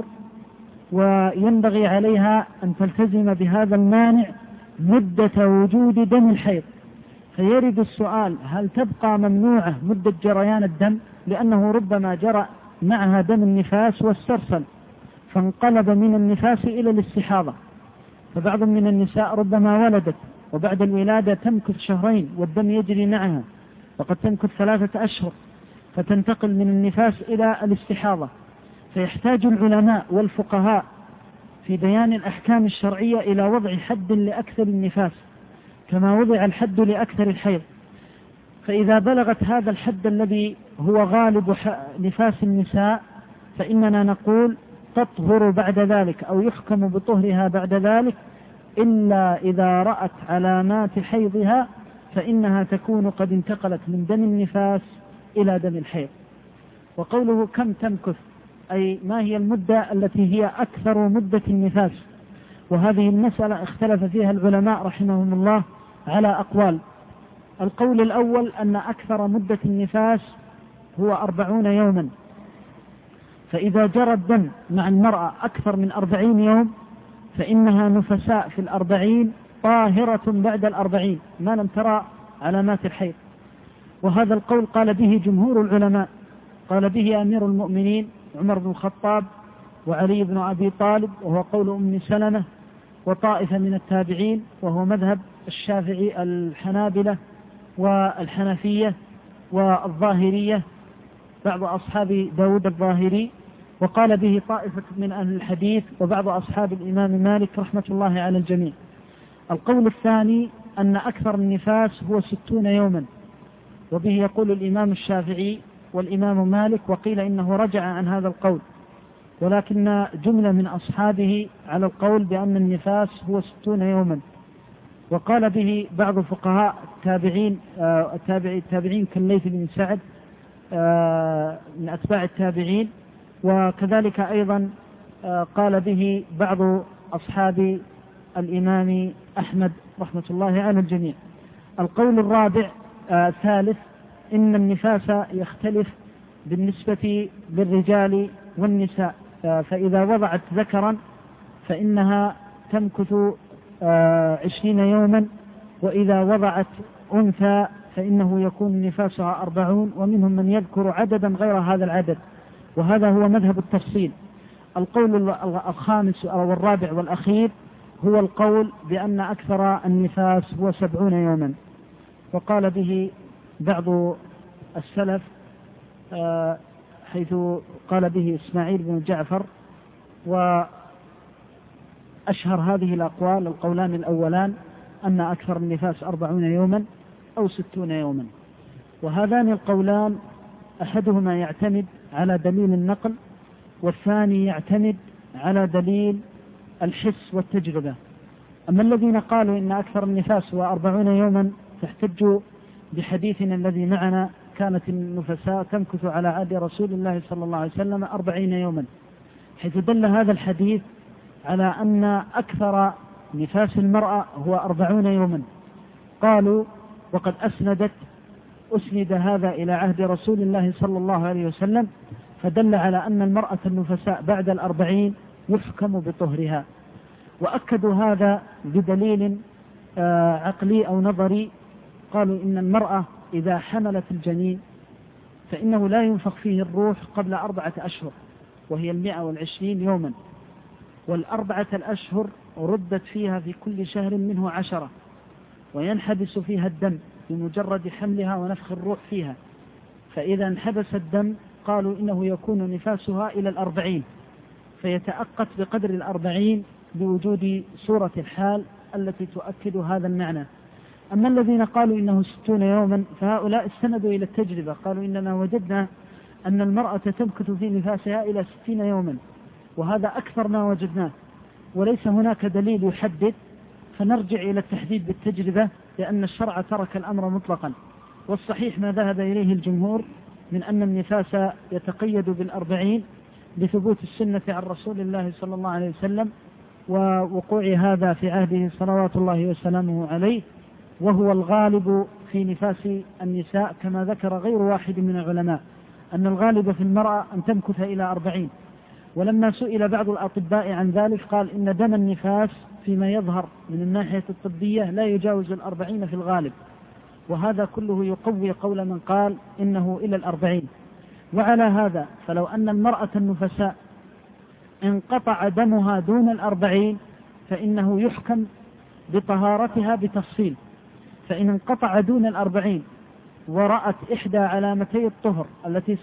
وينبغي عليها أن تلتزم بهذا المانع مدة وجود دم الحيض. فيرد السؤال: هل تبقى ممنوعة مدة جريان الدم؟ لأنه ربما جرى معها دم النفاس واسترسل فانقلب من النفاس إلى الاستحاضة. فبعض من النساء ربما ولدت وبعد الولادة تمكث شهرين والدم يجري معها، وقد تمكث 3 أشهر فتنتقل من النفاس إلى الاستحاضة. فيحتاج العلماء والفقهاء في بيان الأحكام الشرعية إلى وضع حد لأكثر النفاس كما وضع الحد لأكثر الحيض. فإذا بلغت هذا الحد الذي هو غالب نفاس النساء فإننا نقول تطهر بعد ذلك أو يحكم بطهرها بعد ذلك، إلا إذا رأت علامات حيضها فإنها تكون قد انتقلت من دم النفاس إلى دم الحيض. وقوله كم تمكث أي ما هي المدة التي هي أكثر مدة النفاس، وهذه المسألة اختلف فيها العلماء رحمهم الله على أقوال. القول الأول أن أكثر مدة النفاس هو 40 يوما، فإذا جرى الدم مع المرأة أكثر من 40 يوم فإنها نفساء في 40 طاهرة بعد 40 ما لم ترى علامات الحيض. وهذا القول قال به جمهور العلماء، قال به أمير المؤمنين عمر بن الخطاب وعلي بن أبي طالب، وهو قول أم سلمة وطائفة من التابعين، وهو مذهب الشافعي الحنابلة والحنفية والظاهرية بعض أصحاب داود الظاهري، وقال به طائفة من أهل الحديث وبعض أصحاب الإمام مالك رحمة الله على الجميع. القول الثاني أن أكثر النفاس هو 60 يوما، وبه يقول الإمام الشافعي والإمام مالك، وقيل إنه رجع عن هذا القول، ولكن جملة من أصحابه على القول بأن النفاس هو 60 يوما. وقال به بعض فقهاء التابعين كالليث بن سعد من أتباع التابعين، وكذلك أيضا قال به بعض أصحاب الإمام أحمد رحمة الله على الجميع. القول الرابع الثالث إن النفاس يختلف بالنسبة للرجال والنساء، فإذا وضعت ذكرا فإنها تمكث 20 يوما، وإذا وضعت أنثى فإنه يكون نفاسها 40، ومنهم من يذكر عددا غير هذا العدد، وهذا هو مذهب التفصيل. القول الخامس أو الرابع والأخير هو القول بأن أكثر النفاس هو 70 يوما، وقال به بعض السلف حيث قال به إسماعيل بن جعفر. وأشهر هذه الأقوال القولان الأولان أن أكثر النفاس 40 يوما أو 60 يوما، وهذان القولان أحدهما يعتمد على دليل النقل، والثاني يعتمد على دليل الحس والتجربة. أما الذين قالوا إن أكثر النفاس هو 40 يوما فاحتجوا بحديثنا الذي معنا: كانت النفساء تمكث على عهد رسول الله صلى الله عليه وسلم 40 يوما، حيث دل هذا الحديث على أن أكثر نفاس المرأة هو 40 يوما. قالوا وقد أسند هذا إلى عهد رسول الله صلى الله عليه وسلم، فدل على أن المرأة النفساء بعد 40 يحكم بطهرها. وأكدوا هذا بدليل عقلي أو نظري، قالوا إن المرأة إذا حملت الجنين فإنه لا ينفخ فيه الروح قبل 4 أشهر، وهي 120 يوما، والأربعة الأشهر ردت فيها في كل شهر منه 10، وينحبس فيها الدم بمجرد حملها ونفخ الروح فيها. فإذا انحبس الدم قالوا إنه يكون نفاسها إلى 40، فيتأقت بقدر 40 بوجود صورة الحال التي تؤكد هذا المعنى. أما الذين قالوا إنه 60 يوما فهؤلاء استندوا إلى التجربة، قالوا إننا وجدنا أن المرأة تمكث في نفاسها إلى 60 يوما، وهذا أكثر ما وجدناه، وليس هناك دليل يحدد، فنرجع إلى التحديد بالتجربة، لأن الشرع ترك الأمر مطلقا. والصحيح ما ذهب إليه الجمهور من أن النفاس يتقيد 40 لثبوت السنة عن رسول الله صلى الله عليه وسلم، ووقوع هذا في عهده صلوات الله وسلامه عليه، وهو الغالب في نفاس النساء، كما ذكر غير واحد من العلماء أن الغالب في المرأة أن تمكث إلى 40. ولما سئل بعض الأطباء عن ذلك قال إن دم النفاس فيما يظهر من الناحية الطبية لا يجاوز 40 في الغالب، وهذا كله يقوي قول من قال إنه إلى 40. وعلى هذا فلو أن المرأة النفساء انقطع دمها دون 40 فإنه يحكم بطهارتها بتفصيل. فإن انقطع دون 40 ورأت إحدى علامتي الطهر اللتين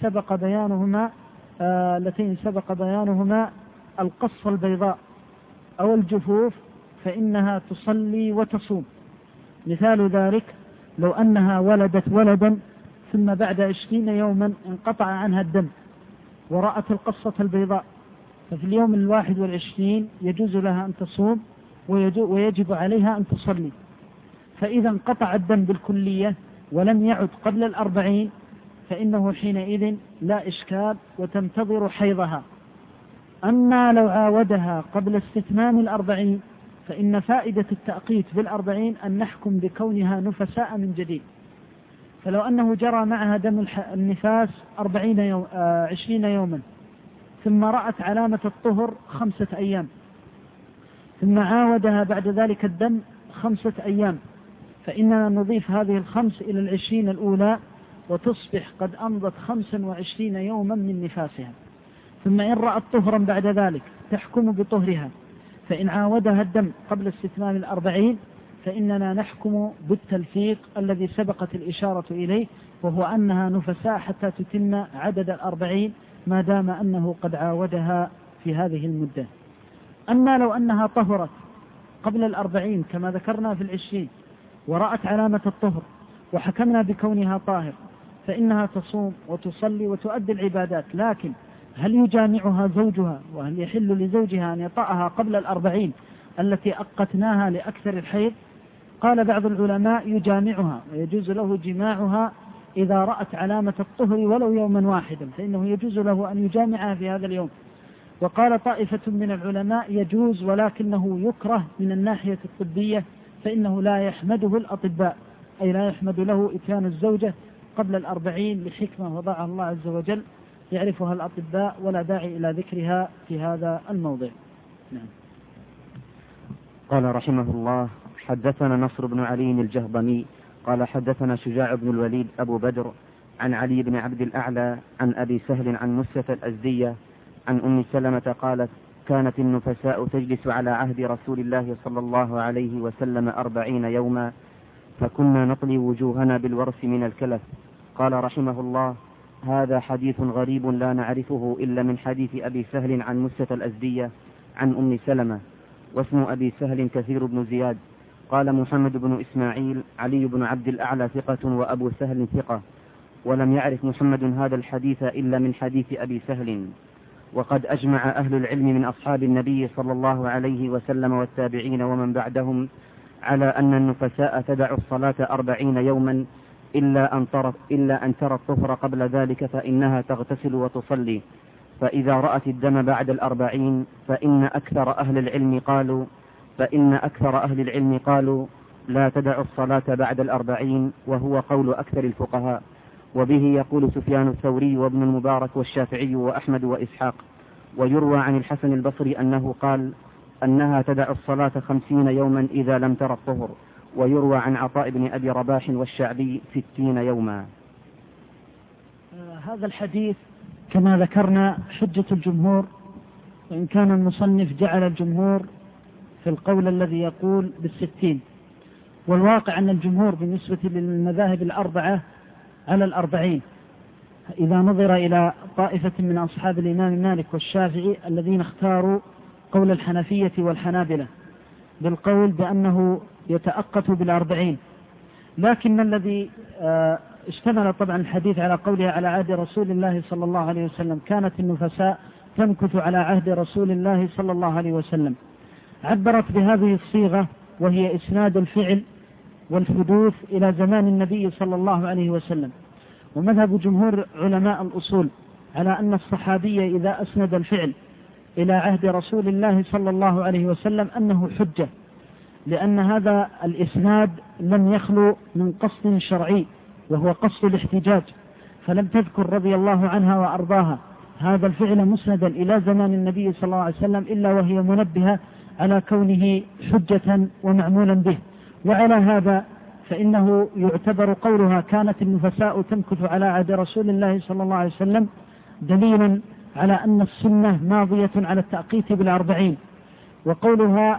سبق بيانهما القصة البيضاء أو الجفوف فإنها تصلي وتصوم. مثال ذلك لو أنها ولدت ولدا ثم بعد 20 يوما انقطع عنها الدم ورأت القصة البيضاء، ففي اليوم 21 يجوز لها أن تصوم ويجب عليها أن تصلي. فإذا انقطع الدم بالكلية ولم يعد قبل 40 فإنه حينئذ لا إشكال وتنتظر حيضها. أما لو عاودها قبل استتمام 40 فإن فائدة التأقيت 40 أن نحكم بكونها نفساء من جديد. فلو أنه جرى معها دم النفاس 20 يوما ثم رأت علامة الطهر 5 أيام، ثم عاودها بعد ذلك الدم 5 أيام، فإننا نضيف هذه 5 إلى 20 الأولى وتصبح قد أمضت 25 يوما من نفاسها. ثم إن رأت طهرا بعد ذلك تحكم بطهرها، فإن عاودها الدم قبل استتمام 40 فإننا نحكم بالتلفيق الذي سبقت الإشارة إليه، وهو أنها نفساء حتى تتم عدد 40 ما دام أنه قد عاودها في هذه المدة. أما لو أنها طهرت قبل 40 كما ذكرنا في 20 ورأت علامة الطهر وحكمنا بكونها طاهر فإنها تصوم وتصلي وتؤدي العبادات. لكن هل يجامعها زوجها وهل يحل لزوجها أن يطأها قبل 40 التي أقتناها لأكثر الحيض؟ قال بعض العلماء يجامعها ويجوز له جماعها إذا رأت علامة الطهر ولو يوما واحدا، فإنه يجوز له أن يجامعها في هذا اليوم. وقال طائفة من العلماء يجوز ولكنه يكره من الناحية الطبية، فإنه لا يحمده الأطباء، أي لا يحمد له إتيان الزوجة قبل 40 لحكمة وضعها الله عز وجل يعرفها الأطباء، ولا داعي إلى ذكرها في هذا الموضع. نعم. قال رحمه الله: حدثنا نصر بن علي الجهضمي قال حدثنا شجاع بن الوليد أبو بدر عن علي بن عبد الأعلى عن أبي سهل عن مسة الأزدية عن أم سلمة قالت: كانت النفساء تجلس على عهد رسول الله صلى الله عليه وسلم 40 يوما، فكنا نطلي وجوهنا بالورس من الكلف. قال رحمه الله: هذا حديث غريب لا نعرفه إلا من حديث أبي سهل عن مسة الأزدية عن أم سلمة، واسم أبي سهل كثير بن زياد. قال محمد بن إسماعيل: علي بن عبد الأعلى ثقة وأبو سهل ثقة، ولم يعرف محمد هذا الحديث إلا من حديث أبي سهل. وقد أجمع أهل العلم من أصحاب النبي صلى الله عليه وسلم والتابعين ومن بعدهم على أن النفساء تدع الصلاة 40 يوما إلا أن ترى الطهر قبل ذلك فإنها تغتسل وتصلي، فإذا رأت الدم بعد 40 فإن أكثر أهل العلم قالوا لا تدع الصلاة بعد 40، وهو قول أكثر الفقهاء، وبه يقول سفيان الثوري وابن المبارك والشافعي وأحمد وإسحاق. ويروى عن الحسن البصري أنه قال أنها تدع الصلاة 50 يوما إذا لم ترى الطهر. ويروى عن عطاء بن أبي رباح والشعبي 60 يوما. هذا الحديث كما ذكرنا حجة الجمهور، وإن كان المصنف جعل الجمهور في القول الذي يقول بال60، والواقع أن الجمهور بالنسبة للمذاهب الأربعة على 40، إذا نظر إلى طائفة من أصحاب الإمام مالك والشافعي الذين اختاروا قول الحنفية والحنابلة بالقول بأنه يتأقت 40. لكن الذي اشتمل طبعا الحديث على قوله على عهد رسول الله صلى الله عليه وسلم كانت النفساء تمكث على عهد رسول الله صلى الله عليه وسلم، عبرت بهذه الصيغة وهي إسناد الفعل والحدوث إلى زمان النبي صلى الله عليه وسلم. ومذهب جمهور علماء الأصول على أن الصحابي إذا أسند الفعل إلى عهد رسول الله صلى الله عليه وسلم أنه حجة، لأن هذا الإسناد لم يخلو من قصد شرعي وهو قصد الاحتجاج، فلم تذكر رضي الله عنها وأرضاها هذا الفعل مسندا إلى زمان النبي صلى الله عليه وسلم إلا وهي منبهة على كونه حجة ومعمولا به. وعلى هذا فإنه يعتبر قولها كانت النفساء تمكث على عهد رسول الله صلى الله عليه وسلم دليلا على أن السنة ماضية على التأقيت 40. وقولها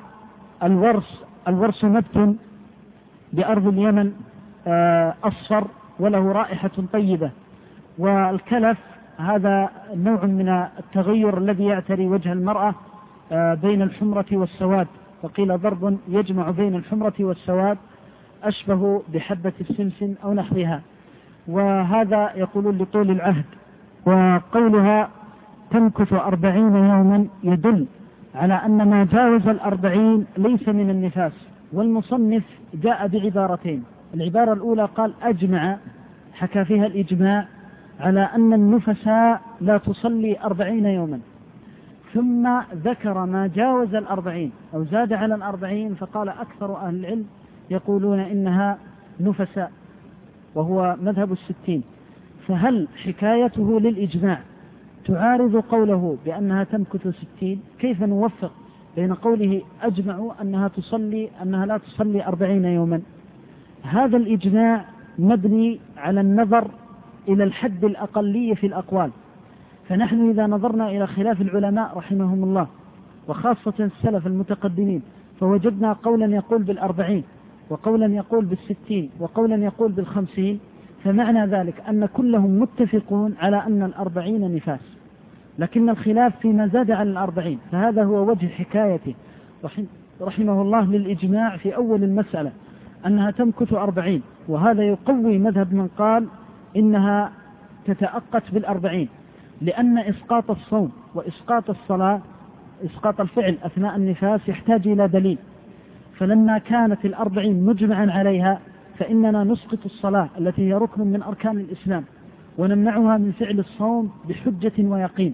الورس نبت بأرض اليمن أصفر وله رائحة طيبة، والكلف هذا نوع من التغير الذي يعتري وجه المرأة بين الحمرة والسواد، وقيل ضرب يجمع بين الحمرة والسواد أشبه بحبة السمسم أو نحوها، وهذا يقولون لطول العهد. وقولها تمكث 40 يوما يدل على أن ما جاوز 40 ليس من النفاس. والمصنف جاء بعبارتين، العبارة الأولى قال أجمع، حكى فيها الإجماع على أن النفساء لا تصلي 40 يوما، ثم ذكر ما جاوز 40 أو زاد على 40 فقال أكثر أهل العلم يقولون إنها نفساء، وهو مذهب 60. فهل حكايته للإجماع تعارض قوله بأنها تمكث 60؟ كيف نوفق بين قوله أجمعوا أنها لا تصلي 40 يوما؟ هذا الإجماع مبني على النظر إلى الحد الأقلي في الأقوال، فنحن إذا نظرنا إلى خلاف العلماء رحمهم الله وخاصة السلف المتقدمين فوجدنا قولا يقول 40 وقولا يقول 60 وقولا يقول 50، فمعنى ذلك أن كلهم متفقون على أن 40 نفاس، لكن الخلاف فيما زاد على 40. فهذا هو وجه حكايته رحمه الله للإجماع في أول المسألة أنها تمكث 40، وهذا يقوي مذهب من قال إنها تتأقت 40، لأن إسقاط الصوم وإسقاط الصلاة إسقاط الفعل أثناء النفاس يحتاج إلى دليل، فلما كانت 40 مجمعا عليها فإننا نسقط الصلاة التي هي ركن من أركان الإسلام ونمنعها من فعل الصوم بحجة ويقين،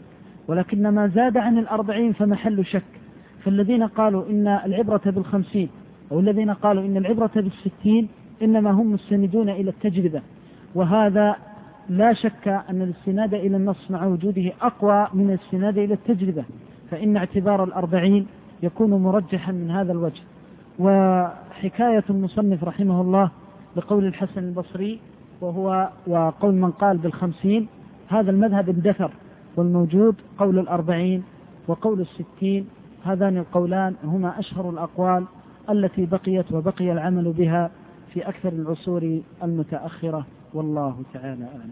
ولكن ما زاد عن 40 فمحل شك. فالذين قالوا إن العبرة بال50 أو الذين قالوا إن العبرة بال60 إنما هم مستندون إلى التجربة، وهذا لا شك أن الاستناد إلى النص مع وجوده أقوى من الاستناد إلى التجربة، فإن اعتبار 40 يكون مرجحا من هذا الوجه. وحكاية المصنف رحمه الله لقول الحسن البصري وقول من قال بال50 هذا المذهب اندثر، والموجود قول 40 وقول 60، هذان القولان هما أشهر الأقوال التي بقيت وبقي العمل بها في أكثر العصور المتأخرة، والله تعالى أعلم.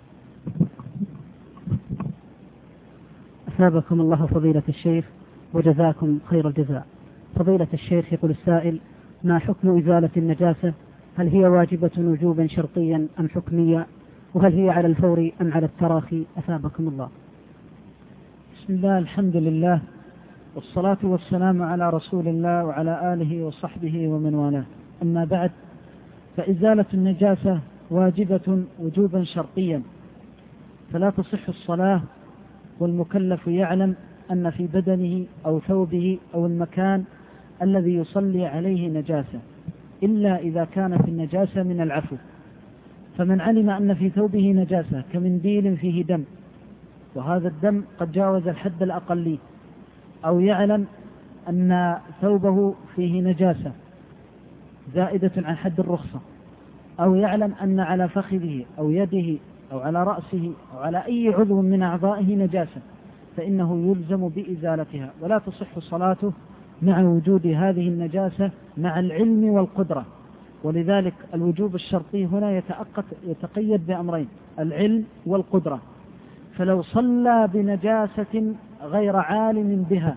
أثابكم الله فضيلة الشيخ وجزاكم خير الجزاء. فضيلة الشيخ يقول السائل: ما حكم إزالة النجاسة؟ هل هي واجبة وجوبا شرطيا أم حكميا؟ وهل هي على الفور أم على التراخي؟ أثابكم الله. بسم الله، الحمد لله، والصلاة والسلام على رسول الله وعلى آله وصحبه ومن والاه. أما بعد، فإزالة النجاسة واجبة وجوبا شرطيا، فلا تصح الصلاة والمكلف يعلم أن في بدنه أو ثوبه أو المكان الذي يصلي عليه نجاسة، إلا إذا كانت النجاسة من العفو. فمن علم أن في ثوبه نجاسة كمنديل فيه دم، وهذا الدم قد جاوز الحد الأقلي، أو يعلم أن ثوبه فيه نجاسة زائدة عن حد الرخصة، أو يعلم أن على فخذه أو يده أو على رأسه أو على أي عضو من أعضائه نجاسة، فإنه يلزم بإزالتها، ولا تصح صلاته مع وجود هذه النجاسة مع العلم والقدرة. ولذلك الوجوب الشرطي هنا يتقيد بأمرين: العلم والقدرة. فلو صلى بنجاسة غير عالم بها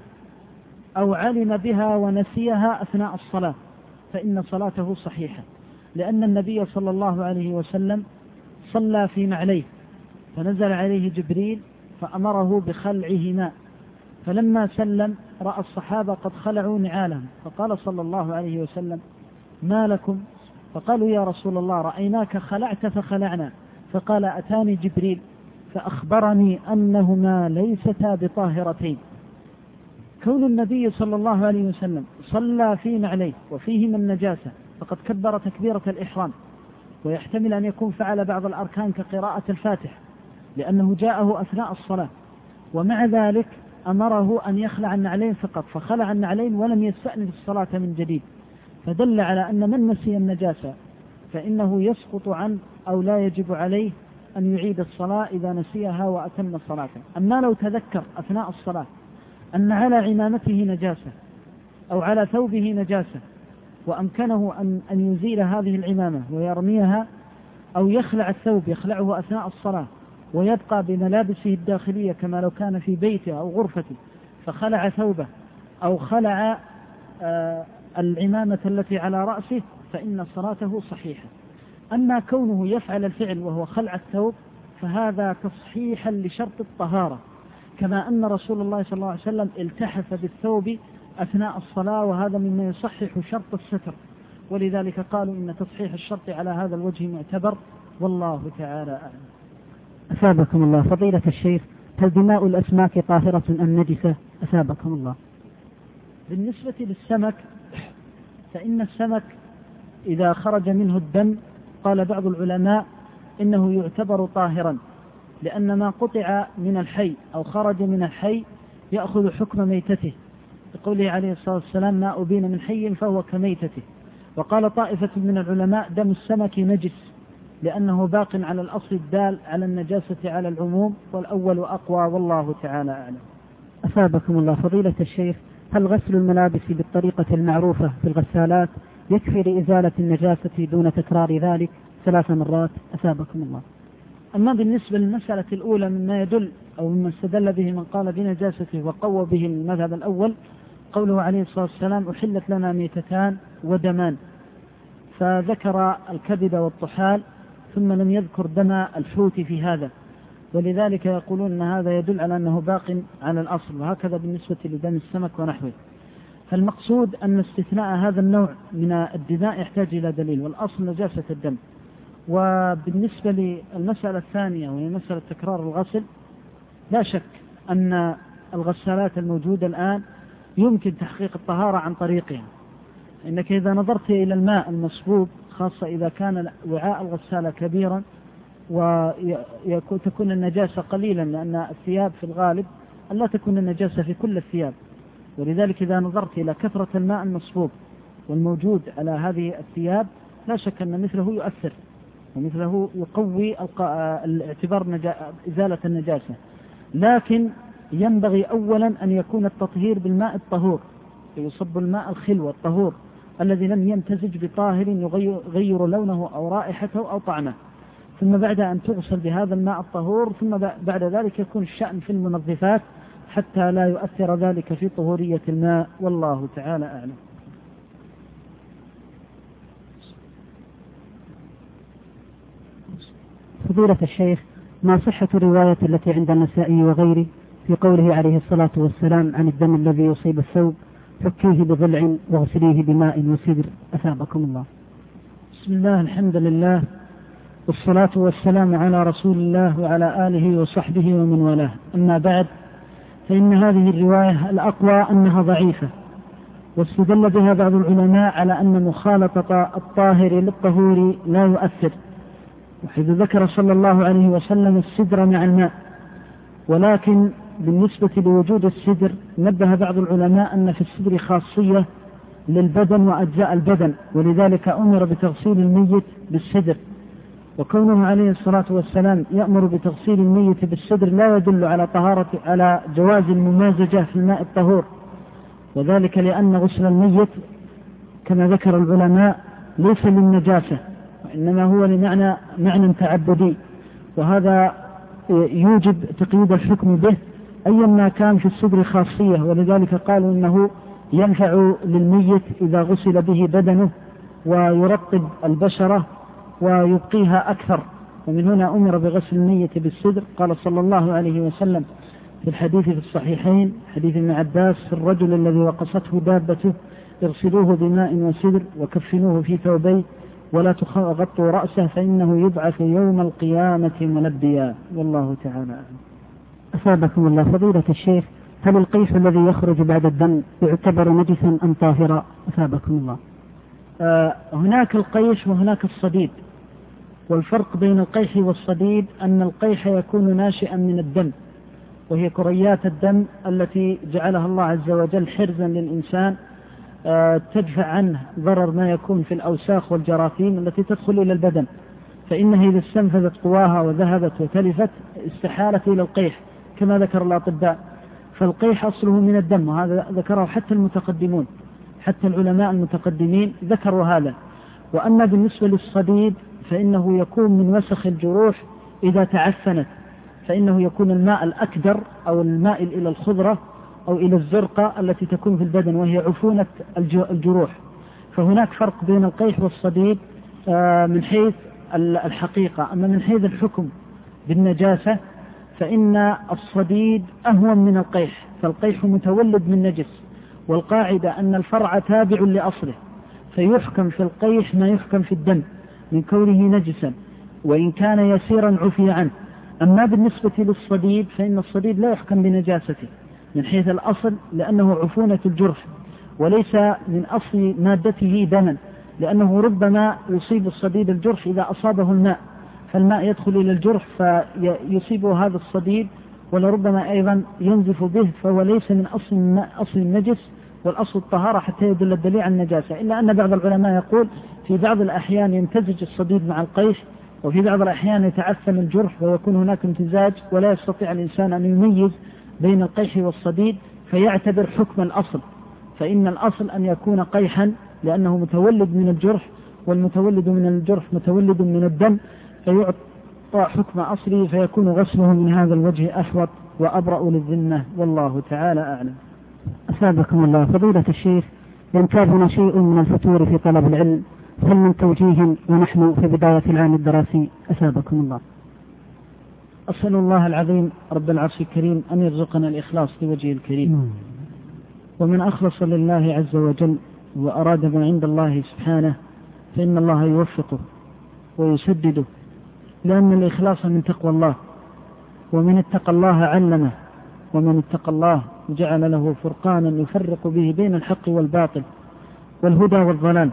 أو علم بها ونسيها أثناء الصلاة فإن صلاته صحيحة، لأن النبي صلى الله عليه وسلم صلى في نعليه فنزل عليه جبريل فأمره بخلعهما، فلما سلم رأى الصحابة قد خلعوا نعالهم، فقال صلى الله عليه وسلم: ما لكم؟ فقالوا: يا رسول الله رأيناك خلعت فخلعنا. فقال: أتاني جبريل فأخبرني أنهما ليستا بطاهرتين. كون النبي صلى الله عليه وسلم صلى في نعليه وفيهما النجاسة فقد كبر تكبيرة الإحرام، ويحتمل أن يكون فعل بعض الأركان كقراءة الفاتحة لأنه جاءه أثناء الصلاة، ومع ذلك أمره أن يخلع النعلين فقط، فخلع النعلين ولم يستأنف الصلاة من جديد، فدل على أن من نسي النجاسة فإنه يسقط عنه أو لا يجب عليه أن يعيد الصلاة إذا نسيها وأتم الصلاة. أما لو تذكر أثناء الصلاة أن على عمامته نجاسة أو على ثوبه نجاسة وأمكنه أن يزيل هذه العمامة ويرميها، أو يخلع الثوب يخلعه أثناء الصلاة ويبقى بملابسه الداخلية كما لو كان في بيته أو غرفته، فخلع ثوبه أو خلع العمامة التي على رأسه، فإن صلاته صحيحة. أما كونه يفعل الفعل وهو خلع الثوب فهذا تصحيحا لشرط الطهارة، كما أن رسول الله صلى الله عليه وسلم التحف بالثوب أثناء الصلاة، وهذا مما يصحح شرط الستر، ولذلك قالوا إن تصحيح الشرط على هذا الوجه معتبر، والله تعالى أعلم. أثابكم الله فضيلة الشيخ: هل دماء الأسماك طاهرة أم نجسة؟ أثابكم الله. بالنسبة للسمك فإن السمك إذا خرج منه الدم قال بعض العلماء إنه يعتبر طاهرا، لأن ما قطع من الحي أو خرج من الحي يأخذ حكم ميتته، بقوله عليه الصلاة والسلام: ما أبين من حي فهو كميتته. وقال طائفة من العلماء: دم السمك نجس لأنه باق على الأصل الدال على النجاسة على العموم، والأول أقوى، والله تعالى أعلم. أثابكم الله فضيلة الشيخ: هل غسل الملابس بالطريقة المعروفة في الغسالات يكفي لإزالة النجاسة دون تكرار ذلك 3 مرات؟ أثابكم الله. أما بالنسبة للمسألة الأولى مما يدل أو مما استدل به من قال بنجاسته وقوى به المذهب الأول قوله عليه الصلاة والسلام: أحلت لنا ميتتان ودمان، فذكر الكبد والطحال ثم لم يذكر دم الحوت في هذا، ولذلك يقولون أن هذا يدل على أنه باق على الأصل، وهكذا بالنسبة لدم السمك ونحوه. فالمقصود أن استثناء هذا النوع من الدماء يحتاج إلى دليل، والأصل نجاسة الدم. وبالنسبة للمسألة الثانية وهي مسألة تكرار الغسل، لا شك أن الغسالات الموجودة الآن يمكن تحقيق الطهارة عن طريقها. إنك إذا نظرت إلى الماء المصبوب، خاصة إذا كان وعاء الغسالة كبيرا وتكون النجاسة قليلا، لأن الثياب في الغالب أن لا تكون النجاسة في كل الثياب، ولذلك إذا نظرت إلى كثرة الماء المصبوب والموجود على هذه الثياب لا شك أن مثله يؤثر ومثله يقوي الاعتبار إزالة النجاسة. لكن ينبغي أولا أن يكون التطهير بالماء الطهور، فيصب الماء الخلو الطهور الذي لم يمتزج بطاهر يغير لونه أو رائحته أو طعمه، ثم بعد أن تغسل بهذا الماء الطهور ثم بعد ذلك يكون الشأن في المنظفات حتى لا يؤثر ذلك في طهورية الماء، والله تعالى أعلم. فضيلة الشيخ، ما صحة الرواية التي عند النسائي وغيره في قوله عليه الصلاة والسلام عن الدم الذي يصيب الثوب فكيه بضلع واغسليه بماء وسدر، أثابكم الله؟ بسم الله، الحمد لله، والصلاة والسلام على رسول الله وعلى آله وصحبه ومن والاه. أما بعد، فإن هذه الرواية الأقوى أنها ضعيفة، واستدل بها بعض العلماء على أن مخالطة الطاهر للطهور لا يؤثر، وحيث ذكر صلى الله عليه وسلم السدر مع الماء. ولكن بالنسبة لوجود السدر نبه بعض العلماء أن في السدر خاصية للبدن وأجزاء البدن، ولذلك أمر بتغسيل الميت بالسدر، وكونه عليه الصلاة والسلام يأمر بتغسيل الميت بالسدر لا يدل على جواز الممازجة في الماء الطهور، وذلك لأن غسل الميت كما ذكر العلماء ليس للنجاسة، وإنما هو معنى تعبدي، وهذا يوجب تقييد الحكم به أيا ما كان في السدر خاصية، ولذلك قالوا إنه ينفع للميت إذا غسل به بدنه ويرطب البشرة ويبقيها أكثر، ومن هنا أمر بغسل الميت بالسدر. قال صلى الله عليه وسلم في الحديث في الصحيحين حديث ابن عباس: الرجل الذي وقصته دابته اغسلوه بماء وسدر وكفنوه في ثوبيه ولا تغطوا رأسه فإنه يبعث يوم القيامة ملبيا، والله تعالى أعلم. أثابكم الله. فضيلة الشيخ، هل القيح الذي يخرج بعد الدم يعتبر نجسا أم طاهرا؟ أثابكم الله. هناك القيح وهناك الصديد، والفرق بين القيح والصديد أن القيح يكون ناشئا من الدم، وهي كريات الدم التي جعلها الله عز وجل حرزا للإنسان تدفع عنه ضرر ما يكون في الأوساخ والجراثيم التي تدخل إلى البدن، فإنها إذا استنفذت قواها وذهبت وتلفت استحالت إلى القيح كما ذكر الأطباء. فالقيح أصله من الدم، وهذا ذكره حتى المتقدمون، حتى العلماء المتقدمين ذكروا هذا. وأما بالنسبة للصديد فإنه يكون من وسخ الجروح إذا تعفنت، فإنه يكون الماء الأكدر أو المائل إلى الخضرة أو إلى الزرقة التي تكون في البدن وهي عفونة الجروح. فهناك فرق بين القيح والصديد من حيث الحقيقة. أما من حيث الحكم بالنجاسة فإن الصديد أهون من القيح، فالقيح متولد من نجس، والقاعدة أن الفرع تابع لأصله، فيحكم في القيح ما يحكم في الدم من كونه نجسا، وإن كان يسيرا عفي عنه. أما بالنسبة للصديد فإن الصديد لا يحكم بنجاسته من حيث الأصل، لأنه عفونة الجرح وليس من أصل مادته دما، لأنه ربما يصيب الصديد الجرح إذا أصابه الماء، فالماء يدخل إلى الجرح فيصيبه هذا الصديد، ولربما أيضا ينزف به، فهو ليس من أصل النجس، والأصل الطهارة حتى يدل الدليل على النجاسة. إلا أن بعض العلماء يقول في بعض الأحيان يمتزج الصديد مع القيح، وفي بعض الأحيان يتعفن الجرح ويكون هناك امتزاج، ولا يستطيع الإنسان أن يميز بين القيح والصديد فيعتبر حكم الأصل، فإن الأصل أن يكون قيحا لأنه متولد من الجرح، والمتولد من الجرح متولد من الدم، فيعطى حكم أصله، فيكون غسله من هذا الوجه أحوط وأبرأ للذمة، والله تعالى أعلم. أثابكم الله. فضيلة الشيخ، ينتابنا شيء من الفتور في طلب العلم، هل من توجيه ونحن في بداية العام الدراسي؟ أثابكم الله. أسأل الله العظيم رب العرش الكريم أن يرزقنا الإخلاص لوجهه الكريم، ومن أخلص لله عز وجل وأراد ما عند الله سبحانه فإن الله يوفقه ويسدده، لأن الإخلاص من تقوى الله، ومن اتقى الله علمه، ومن اتقى الله جعل له فرقانا يفرق به بين الحق والباطل والهدى والضلال.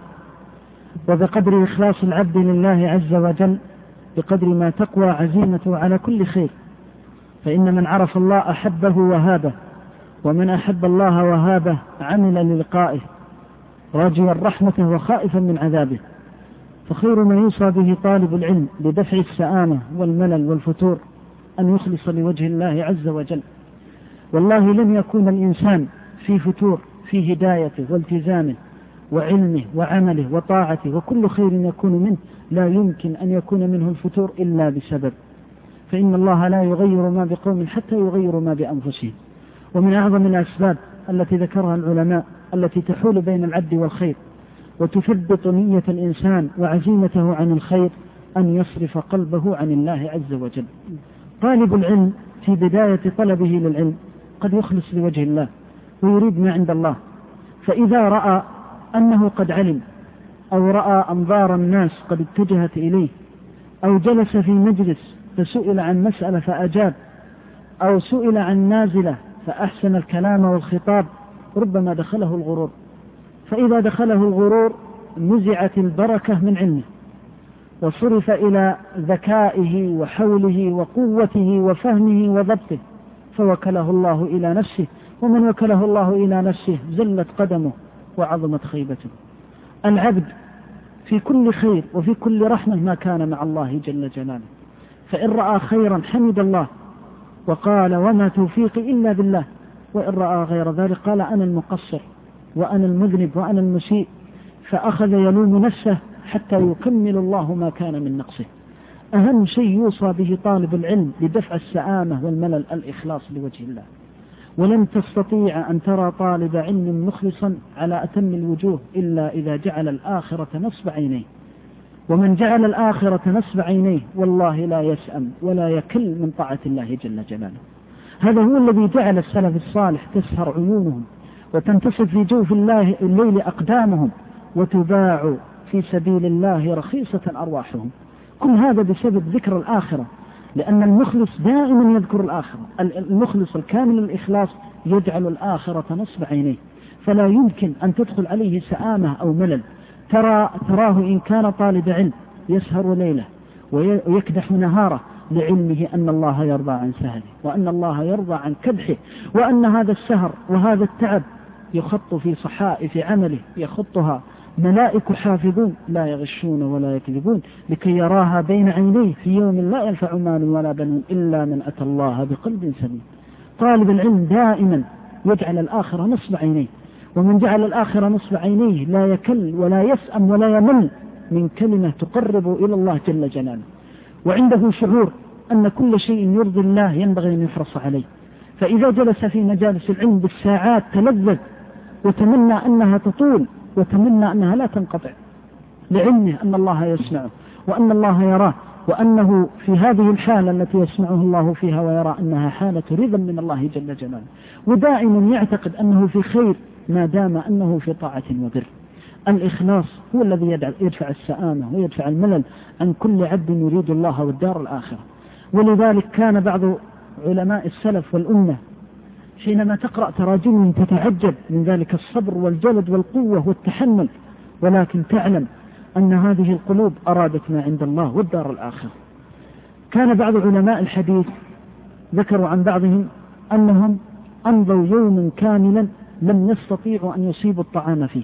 وبقدر إخلاص العبد لله عز وجل بقدر ما تقوى عزيمته على كل خير، فإن من عرف الله أحبه وهابه، ومن أحب الله وهابه عمل للقائه راجيا رحمته وخائفا من عذابه. فخير ما يوصى به طالب العلم لدفع السآمة والملل والفتور أن يخلص لوجه الله عز وجل. والله لم يكون الإنسان في فتور في هدايته والتزامه وعلمه وعمله وطاعته وكل خير يكون منه لا يمكن أن يكون منه الفتور إلا بسبب، فإن الله لا يغير ما بقوم حتى يغيروا ما بأنفسهم. ومن أعظم الأسباب التي ذكرها العلماء التي تحول بين العبد والخير وتثبت نية الإنسان وعزيمته عن الخير أن يصرف قلبه عن الله عز وجل. طالب العلم في بداية طلبه للعلم قد يخلص لوجه الله ويريد ما عند الله، فإذا رأى أنه قد علم أو رأى أنظار الناس قد اتجهت إليه أو جلس في مجلس فسئل عن مسألة فأجاب أو سئل عن نازلة فأحسن الكلام والخطاب ربما دخله الغرور، فإذا دخله الغرور نزعت البركة من علمه وصرف إلى ذكائه وحوله وقوته وفهمه وضبطه فوكله الله إلى نفسه، ومن وكله الله إلى نفسه زلت قدمه وعظمت خيبته. العبد في كل خير وفي كل رحمة ما كان مع الله جل جلاله، فإن رأى خيرا حمد الله وقال وما توفيقي إلا بالله، وإن رأى غير ذلك قال أنا المقصر وأنا المذنب وأنا المسيء، فأخذ يلوم نفسه حتى يكمل الله ما كان من نقصه. أهم شيء يوصى به طالب العلم لدفع السآمة والملل الإخلاص لوجه الله. ولن تستطيع أن ترى طالب علم مخلصا على أتم الوجوه إلا إذا جعل الآخرة نصب عينيه، ومن جعل الآخرة نصب عينيه والله لا يسأم ولا يكل من طاعة الله جل جلاله. هذا هو الذي جعل السلف الصالح تسهر عيونهم وتنتصف في جوف الله الليل أقدامهم وتباع في سبيل الله رخيصة أرواحهم. كل هذا بسبب ذكر الآخرة، لأن المخلص دائما يذكر الآخرة. المخلص الكامل الإخلاص يجعل الآخرة نصب عينيه، فلا يمكن أن تدخل عليه سآمة أو ملل. تراه إن كان طالب علم يسهر ليله ويكدح نهاره لعلمه أن الله يرضى عن سهره وأن الله يرضى عن كدحه، وأن هذا السهر وهذا التعب يخط في صحائف عمله يخطها ملائك حافظون لا يغشون ولا يكذبون لكي يراها بين عينيه في يوم لا ينفع مال ولا بنون إلا من أتى الله بقلب سليم. طالب العلم دائما يجعل الآخرة نصب عينيه، ومن جعل الآخرة نصب عينيه لا يكل ولا يسأم ولا يمل من كلمة تقرب إلى الله جل جلاله، وعنده شعور أن كل شيء يرضي الله ينبغي أن يحرص عليه. فإذا جلس في مجالس العلم بالساعات تلذذ وتمنى أنها تطول وتمنى أنها لا تنقطع، لعلمه أن الله يسمعه وأن الله يراه، وأنه في هذه الحالة التي يسمعه الله فيها ويرى أنها حالة رضا من الله جل جلاله، ودائما يعتقد أنه في خير ما دام أنه في طاعة وبر. الإخلاص هو الذي يدفع السآمة ويدفع الملل عن كل عبد يريد الله والدار الآخرة. ولذلك كان بعض علماء السلف والأمة حينما تقرأ تراجمهم تتعجب من ذلك الصبر والجلد والقوة والتحمل، ولكن تعلم أن هذه القلوب أرادت ما عند الله والدار الآخرة. كان بعض علماء الحديث ذكروا عن بعضهم أنهم أمضوا يوما كاملا لم يستطيعوا أن يصيبوا الطعام فيه،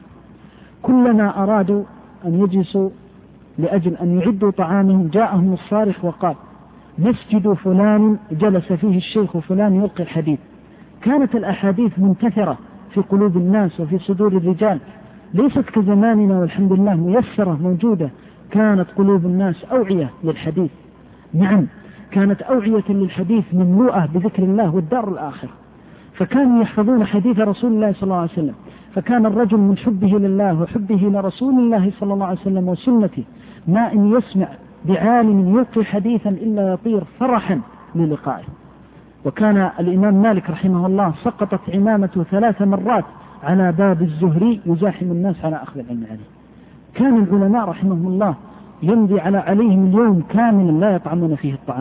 كلما أرادوا أن يجلسوا لأجل أن يعدوا طعامهم جاءهم الصارخ وقال مسجد فلان جلس فيه الشيخ فلان يلقي الحديث. كانت الأحاديث منتثرة في قلوب الناس وفي صدور الرجال، ليست كزماننا والحمد لله ميسرة موجودة. كانت قلوب الناس أوعية للحديث، نعم كانت أوعية للحديث مملوءة بذكر الله والدار الآخرة، فكانوا يحفظون حديث رسول الله صلى الله عليه وسلم. فكان الرجل من حبه لله وحبه لرسول الله صلى الله عليه وسلم وسنته ما إن يسمع بعالم يلقي حديثا إلا يطير فرحا للقائه. وكان الإمام مالك رحمه الله سقطت عمامته 3 مرات على باب الزهري يزاحم الناس على أخذ العلم عليه. كان العلماء رحمهم الله يمضي عليهم اليوم كاملا لا يطعمون فيه الطعام،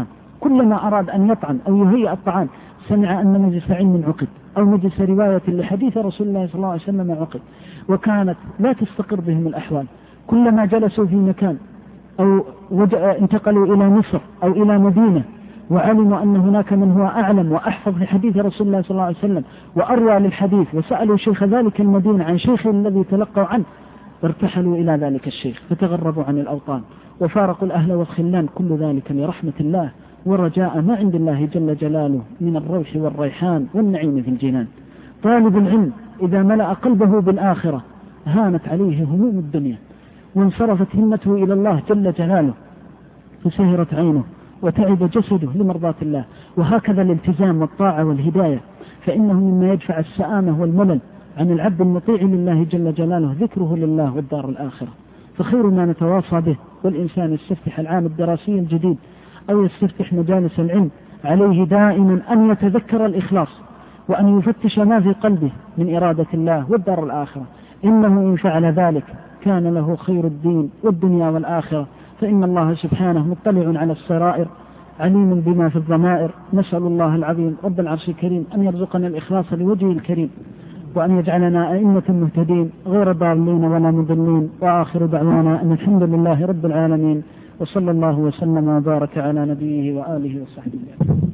كلما أراد أن يطعم أو يهيئ الطعام سمع أن مجلس علم عقد أو مجلس رواية لحديث رسول الله صلى الله عليه وسلم عقد، وكانت لا تستقر بهم الأحوال. كلما جلسوا في مكان أو انتقلوا إلى مصر أو إلى مدينة وعلموا أن هناك من هو أعلم وأحفظ لحديث رسول الله صلى الله عليه وسلم وأروى للحديث، وسألوا شيخ ذلك المدينة عن شيخ الذي تلقوا عنه، ارتحلوا إلى ذلك الشيخ فتغربوا عن الأوطان وفارقوا الأهل والخلان، كل ذلك لرحمة الله ورجاء ما عند الله جل جلاله من الروح والريحان والنعيم في الجنان. طالب العلم إذا ملأ قلبه بالآخرة هانت عليه هموم الدنيا وانصرفت همته إلى الله جل جلاله، فسهرت عينه وتعب جسده لمرضاة الله. وهكذا الالتزام والطاعة والهداية، فإنه مما يدفع السآمة والملل عن العبد المطيع لله جل جلاله ذكره لله والدار الآخرة. فخير ما نتواصى به، والإنسان يستفتح العام الدراسي الجديد أو يستفتح مجالس العلم عليه دائما أن يتذكر الإخلاص وأن يفتش ما في قلبه من إرادة الله والدار الآخرة، إنه إن فعل ذلك كان له خير الدين والدنيا والآخرة، فإن الله سبحانه مطلع على السرائر عليم بما في الضمائر. نسأل الله العظيم رب العرش الكريم أن يرزقنا الإخلاص لوجهه الكريم، وأن يجعلنا أئمة مهتدين غير ضالين ولا مضلين. وآخر دعوانا أن الحمد لله رب العالمين، وصلى الله وسلم وبارك على نبيه وآله وصحبه.